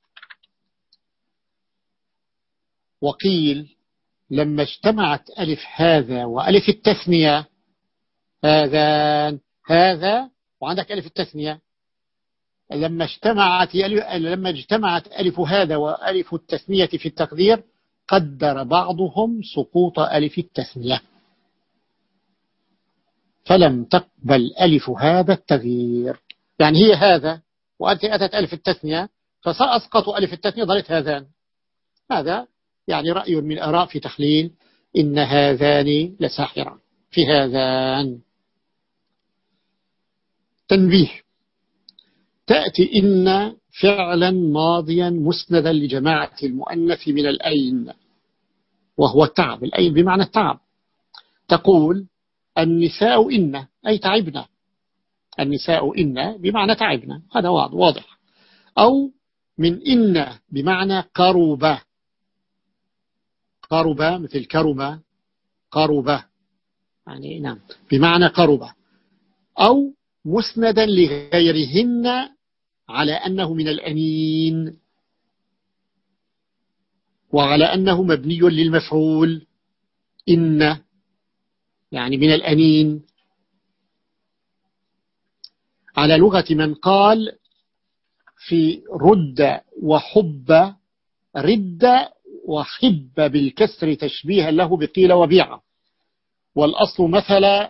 وقيل لما اجتمعت ألف هذا وألف التثنية هذان، هذا وعندك ألف التثنية، لما اجتمعت لما اجتمعت ألف هذا وألف التثنية في التقدير قدر بعضهم سقوط ألف التثنية، فلم تقبل ألف هذا التغيير. يعني هي هذا وأنت أتت ألف التثنية فسأسقط ألف التثنية ضلت هذان. هذا يعني رأي من آراء في تحليل إن هذان لساحران في هذان. تنبيه: تأتي إن فعلا ماضيا مسندا لجماعة المؤنث من الأين، وهو التعب. الأين بمعنى التعب. تقول النساء إن أي تعبنا، النساء إن بمعنى تعبنا، هذا واضح. أو من إن بمعنى قرب، قرب مثل كرم، قرب يعني نعم بمعنى قرب. أو مسندا لغيرهن على أنه من الأنين، وعلى أنه مبني للمفعول. إن يعني من الأنين، على لغة من قال في رد وحب، رد وحب بالكسر تشبيها له بقيل وبيع. والأصل مثلا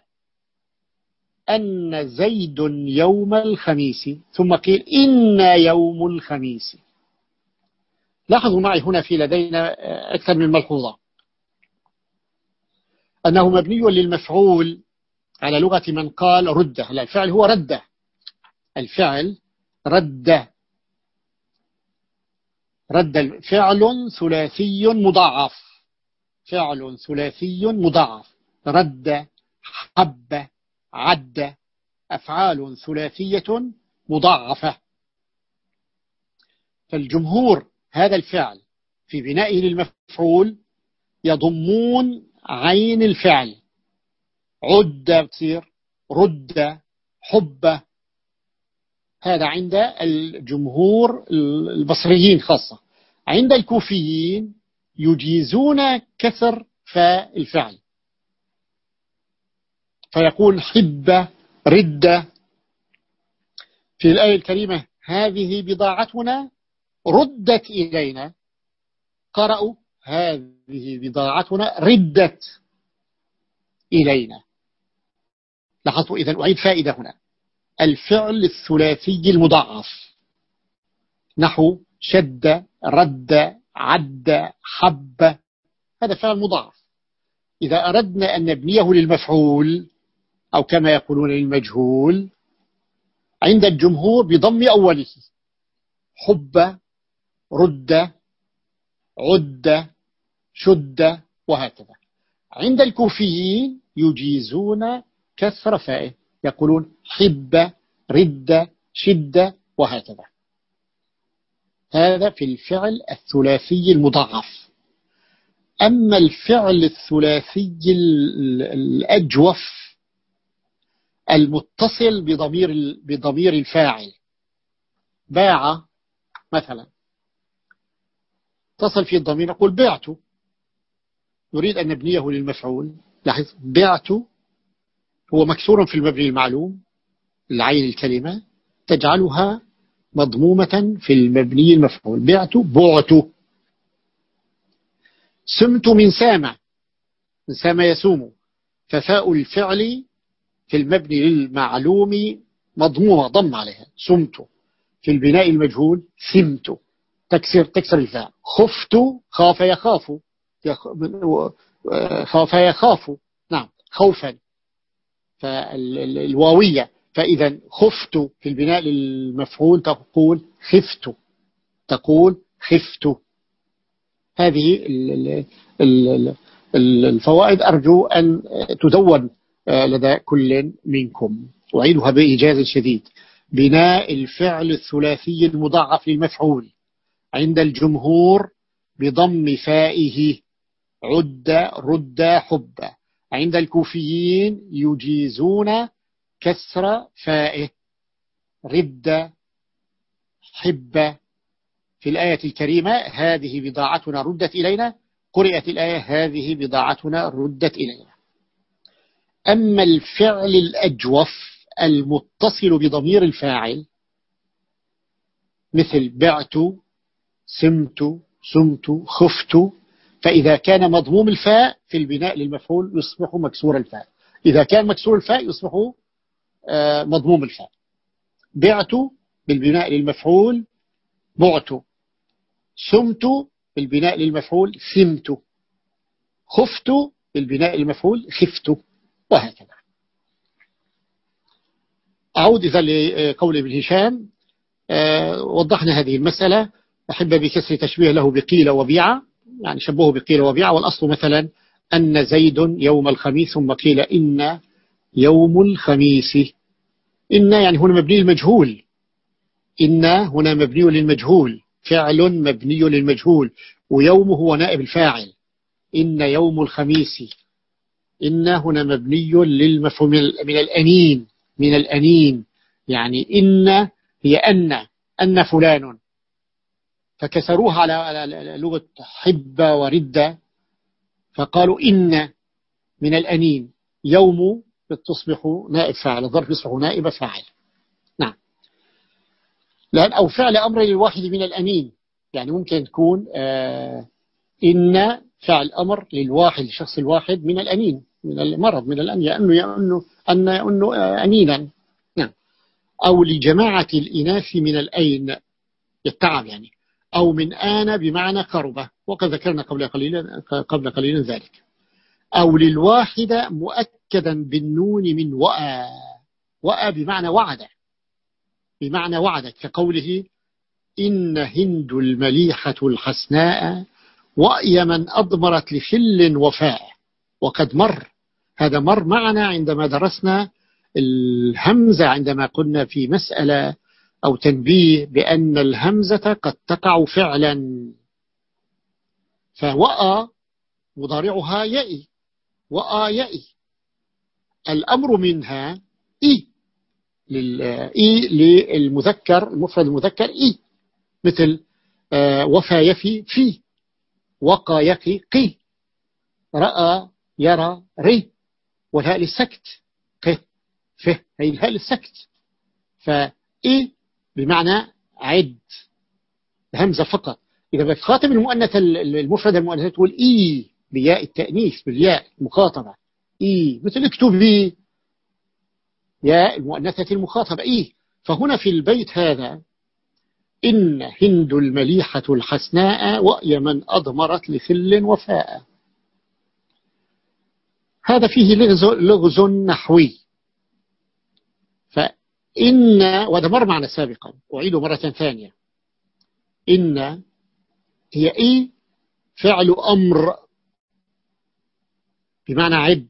أن زيد يوم الخميس، ثم قيل إن يوم الخميس. لاحظوا معي هنا في لدينا أكثر من ملحوظة، أنه مبني للمفعول على لغة من قال رد. الفعل هو رد، الفعل رد، رد فعل ثلاثي مضاعف، فعل ثلاثي مضاعف. رد، حب، عد، أفعال ثلاثية مضاعفة. فالجمهور هذا الفعل في بنائه للمفعول يضمون عين الفعل، عد تصير رد، حب. هذا عند الجمهور البصريين خاصة. عند الكوفيين يجيزون كسر فاء الفعل، فيقول حب، رد. في الآية الكريمة هذه بضاعتنا ردت إلينا، قرأوا هذه بضاعتنا ردت إلينا. لاحظوا إذن أعيد فائدة هنا، الفعل الثلاثي المضاعف نحو شد، رد، عد، حب، هذا فعل مضاعف. إذا أردنا أن نبنيه للمفعول أو كما يقولون للمجهول، عند الجمهور بضم أوله، حب، رد، عد، شد، وهكذا. عند الكوفيين يجيزون كسر فائه، يقولون حب، رد، شد، وهكذا. هذا في الفعل الثلاثي المضاعف. أما الفعل الثلاثي الأجوف المتصل بضمير بضمير الفاعل، باع مثلا، تصل في الضمير، نقول بعت، نريد أن نبنيه للمفعول. لاحظ بعت هو مكسور في المبني المعلوم، العين الكلمة تجعلها مضمومة في المبني المفعول، بعت، بعت. سمت من سام، من سام يسوم، ففاء الفعل في المبني للمعلوم مضمومة ضم عليها، سمت. في البناء المجهول سمت، تكسر تكسر الفاء. خفت، خاف يخاف، خاف يخاف، نعم خوفا، فالواوية. فإذا خفت في البناء للمفعول تقول خفت، تقول خفت. هذه الفوائد أرجو أن تدون لدى كل منكم، أعيدها بإيجاز شديد. بناء الفعل الثلاثي المضاعف للمفعول عند الجمهور بضم فائه، عد، رد، حب. عند الكوفيين يجيزون كسر فائه، رد، حب. في الآية الكريمة هذه بضاعتنا ردت إلينا، قرأت الآية هذه بضاعتنا ردت إلينا. أما الفعل الأجوف المتصل بضمير الفاعل مثل بعت، سمت، سمت، خفت، فإذا كان مضموم الفاء في البناء للمفعول يصبح مكسور الفاء، إذا كان مكسور الفاء يصبح مضموم الفاء. بعت بالبناء للمفعول بعت، سمت بالبناء للمفعول سمت، خفت بالبناء للمفعول خفت، وهكذا. أعود إذا لقول ابن هشام. أه وضحنا هذه المسألة. أحب بكسر تشبيه له بقيل وبيع، يعني شبهه بقيل وبيع، والأصل مثلا أن زيد يوم الخميس، ثم قيل إن يوم الخميس. إن يعني هنا مبني المجهول، إن هنا مبني للمجهول، فعل مبني للمجهول، ويوم هو نائب الفاعل، إن يوم الخميس. إن هنا مبني للمفهوم من الأنين، من الأنين يعني إن هي أن أن فلان، فكسروها على لغة حبة وردة فقالوا إن من الأنين، يوم تصبح نائب فاعل، الظرف يصبح نائب فاعل. نعم. لأن أو فعل أمر للواحد من الأنين، يعني ممكن تكون آه إن فعل أمر للواحد، الشخص الواحد من الأنين، من المرض، من الأن، يأنه يأنه أن يأنه أنينا. نعم. أو لجماعة الإناث من الأين، يتعب يعني، أو من آن بمعنى قربة، وقد ذكرنا قبل قليل قبل قليل ذلك. أو للواحدة مؤكدا بالنون من وأ، وأ بمعنى وعد، بمعنى وعد، كقوله إن هند المليحة الحسناء وأي من أضمرت لخل وفاء. وقد مر، هذا مر معنا عندما درسنا الهمزة، عندما قلنا في مسألة أو تنبيه بأن الهمزة قد تقع فعلا، فوأ مضارعها يئي، وأ يئي، الأمر منها إي، إي للمذكر، المفرد المذكر إي، مثل وفى يفي في، وقى يقي قي، رأى يرى ري، والهاء للسكت ق فه، هي الهاء للسكت، فإي بمعنى عد، همزة فقط. إذا بتخاطب المؤنث المفرد المؤنث تقول إي بياء التأنيث، بالياء المخاطبة إي، مثل اكتبي، ياء المؤنثة المخاطبة إي. فهنا في البيت هذا إن هند المليحة الحسناء وأي من أضمرت لخل وفاء، هذا فيه لغز, لغز نحوي. فإن، وهذا مر معنا سابقا، أعيده مرة ثانية. إن هي إي فعل أمر بمعنى عد،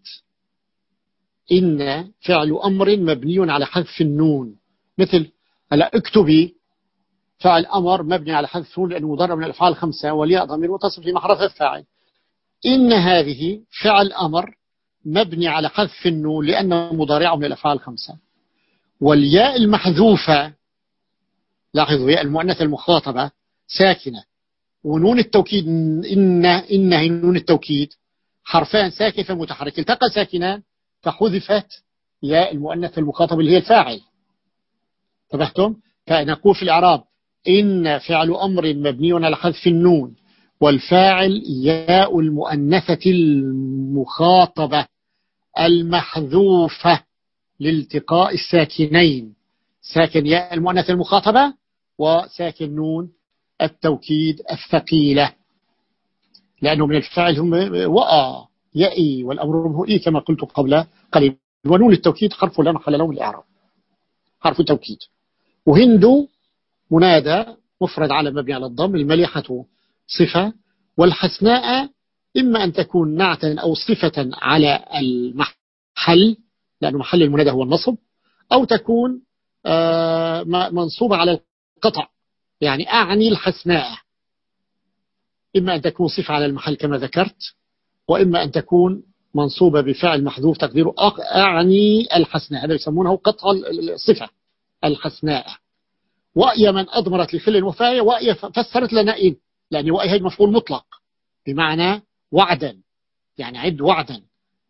إن فعل أمر مبني على حذف النون، مثل هلا اكتبي فعل أمر مبني على حذف النون لأنه مضارع من الأفعال الخمسة، والياء ضمير متصل في محل رفع الفاعل. إن هذه فعل أمر مبني على حذف النون لأنه مضارع من الأفعال الخمسة، والياء المحذوفة، لاحظوا ياء المؤنث المخاطبة ساكنة، ونون التوكيد إن، إن هي نون التوكيد، حرفان ساكن متحرك التقى ساكنان فحذفت ياء المؤنث المخاطب اللي هي الفاعل. انتبهتم؟ فنقول في الإعراب إن فعل أمر مبني على حذف النون، والفاعل ياء المؤنثة المخاطبة المحذوفة لالتقاء الساكنين، ساكن ياء المؤنث المخاطبة وساكن نون التوكيد الثقيلة، لأنه من الفاعل هم وأ يأي، والأمر منه إي كما قلت قبل قليل. ونون التوكيد حرف لا محل له من الإعراب، حرف توكيد. وهند منادى مفرد على مبني على الضم، المليحة صفة، والحسناء إما أن تكون نعتا أو صفة على المحل لأنه محل المنادى هو النصب، أو تكون منصوبة على القطع، يعني أعني الحسناء، إما أن تكون صفة على المحل كما ذكرت، وإما أن تكون منصوبة بفعل محذوف تقديره أعني الحسناء، هذا يسمونه قطع الصفة الحسناء. وأي من أضمرت لخل وفاية، وأي فسرت لنا إن، لأن وأي هي مفعول مطلق بمعنى وعدا، يعني عد وعدا،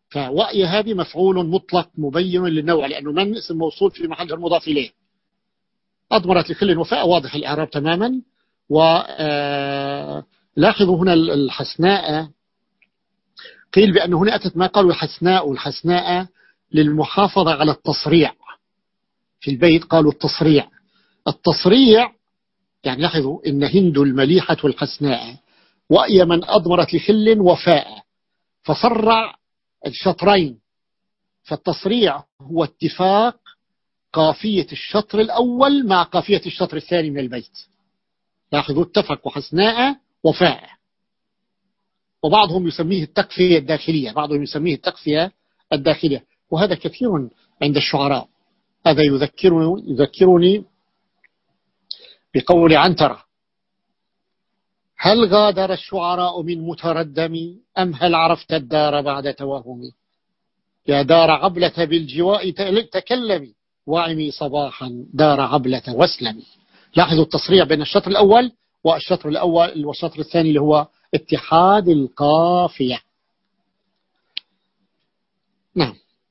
فوأي هذه مفعول مطلق مبين للنوع، لأنه من اسم موصول في محل المضاف إليه. أضمرت لكل وفاء واضح الإعراب تماما. ولاحظوا هنا الحسناء قيل بأن هنا أتت ما قالوا الحسناء والحسناء للمحافظة على التصريع في البيت، قالوا التصريع. التصريع يعني لاحظوا إن هند المليحة الحسناء وأي من أضمرت لخل وفاء فصرع الشطرين. فالتصريع هو اتفاق قافية الشطر الأول مع قافية الشطر الثاني من البيت. لاحظوا اتفقوا حسناء وفاء. وبعضهم يسميه التقفية الداخلية، بعضهم يسميه التقفية الداخلية، وهذا كثير عند الشعراء. هذا يذكرني, يذكرني بقول عنترة: هل غادر الشعراء من متردم أم هل عرفت الدار بعد توهم؟ يا دار عبلة بالجواء تكلمي وعمي صباحا دار عبلة واسلمي. لاحظوا التصريع بين الشطر الأول والشطر الأول والشطر الثاني اللي هو اتحاد القافية. نعم.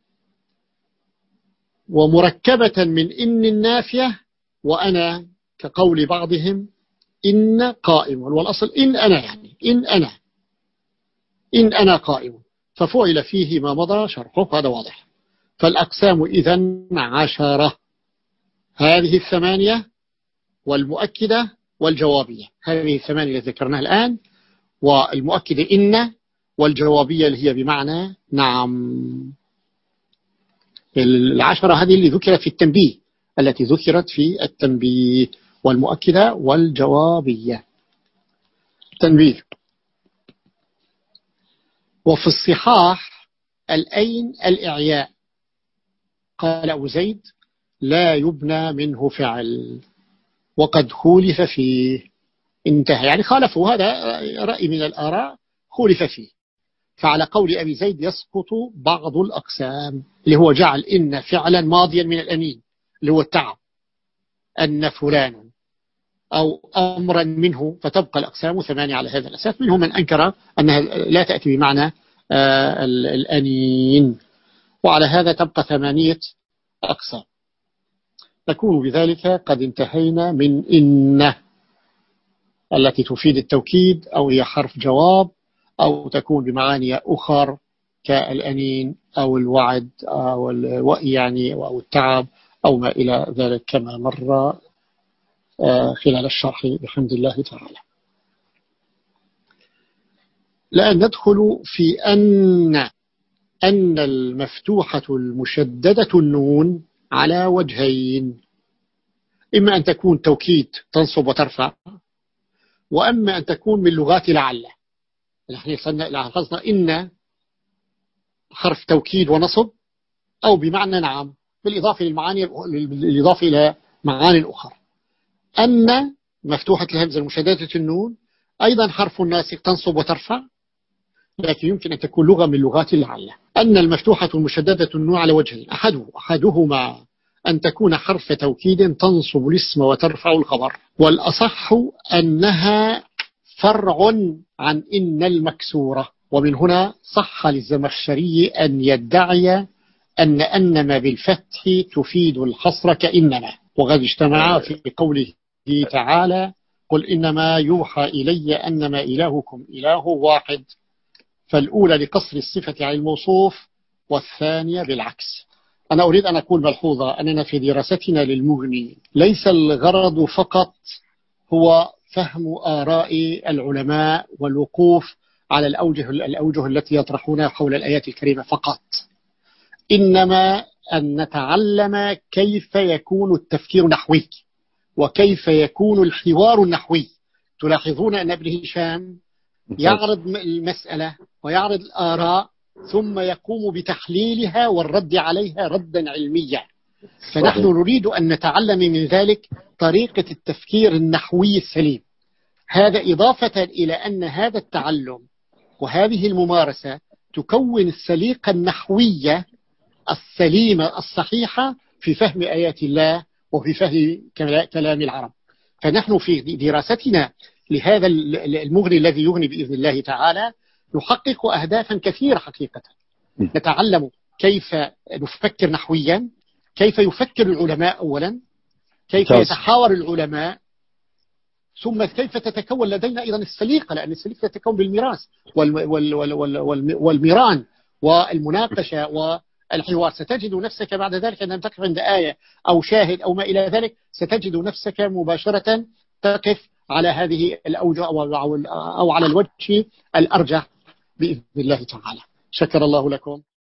ومركبة من إن النافية وأنا كقول بعضهم إن قائم، والأصل إن أنا، يعني إن أنا إن أنا قائم، ففعل فيه ما مضى شرحه، هذا واضح. فالأقسام إذن عشرة، هذه الثمانية والمؤكدة والجوابية، هذه الثمانية التي ذكرناها الآن، والمؤكدة إن، والجوابية اللي هي بمعنى نعم. العشرة هذه اللي ذكرت في التنبيه، التي ذكرت في التنبيه، والمؤكدة والجوابية. تنبيه: وفي الصحاح الأين الإعياء، قال أبو زيد: لا يبنى منه فعل وقد خولف فيه. انتهى، يعني خالفوا، هذا رأي من الآراء خولف فيه. فعلى قول أبي زيد يسقط بعض الأقسام، اللي هو جعل إن فعلا ماضيا من الأمين اللي هو التعب، أن فلان، أو أمرا منه، فتبقى الأقسام ثمانية على هذا الأساس. منهم من أنكر أنها لا تأتي بمعنى آه الأنين، وعلى هذا تبقى ثمانية أقسام. نكون بذلك قد انتهينا من إن التي تفيد التوكيد، أو هي حرف جواب، أو تكون بمعاني أخر كالأنين أو الوعد أو الوئي يعني، أو التعب أو ما إلى ذلك، كما مر خلال الشرح بحمد الله تعالى. الآن ندخل في أن أن المفتوحة المشددة النون على وجهين: إما أن تكون توكيد تنصب وترفع، وأما أن تكون من لغات لعل. نحن لاحظنا إن حرف توكيد ونصب، أو بمعنى نعم، بالإضافة للمعاني، بالإضافة إلى معاني أخرى. أن مفتوحة الهمزة المشددة النون أيضا حرف ناسخ تنصب وترفع، لكن يمكن أن تكون لغة من لغات لعل. أن المفتوحة المشددة النون على وجهين: أحده أحدهما أن تكون حرف توكيد تنصب الاسم وترفع الخبر، والأصح أنها فرع عن إن المكسورة. ومن هنا صح للزمخشري أن يدعي أن أنما بالفتح تفيد الحصر كإنما، وقد اجتمع في قوله تعالى: قل إنما يوحى إلي أنما إلهكم إله واحد. فالأولى لقصر الصفة على الموصوف، والثانية بالعكس. أنا أريد أن أقول ملحوظة: أننا في دراستنا للمغني ليس الغرض فقط هو فهم آراء العلماء والوقوف على الأوجه, الأوجه التي يطرحونها حول الآيات الكريمة فقط، إنما أن نتعلم كيف يكون التفكير نحوي، وكيف يكون الحوار النحوي. تلاحظون أن ابن هشام يعرض المسألة ويعرض الآراء، ثم يقوم بتحليلها والرد عليها ردا علميا. فنحن نريد أن نتعلم من ذلك طريقة التفكير النحوي السليم. هذا إضافة إلى أن هذا التعلم وهذه الممارسة تكون السليقة النحوية السليمة الصحيحة في فهم آيات الله وفي فهم كلام العرب. فنحن في دراستنا لهذا المغني الذي يغني بإذن الله تعالى نحقق أهدافا كثيرة حقيقة. نتعلم كيف نفكر نحويا، كيف يفكر العلماء أولا، كيف يتحاور العلماء، ثم كيف تتكون لدينا أيضا السليقة، لأن السليقة تتكون بالميراث والميران والمناقشة والحوار. ستجد نفسك بعد ذلك عندما تقف عند آية أو شاهد أو ما إلى ذلك، ستجد نفسك مباشرة تقف على هذه الأوجه أو على الوجه الأرجح بإذن الله تعالى. شكر الله لكم.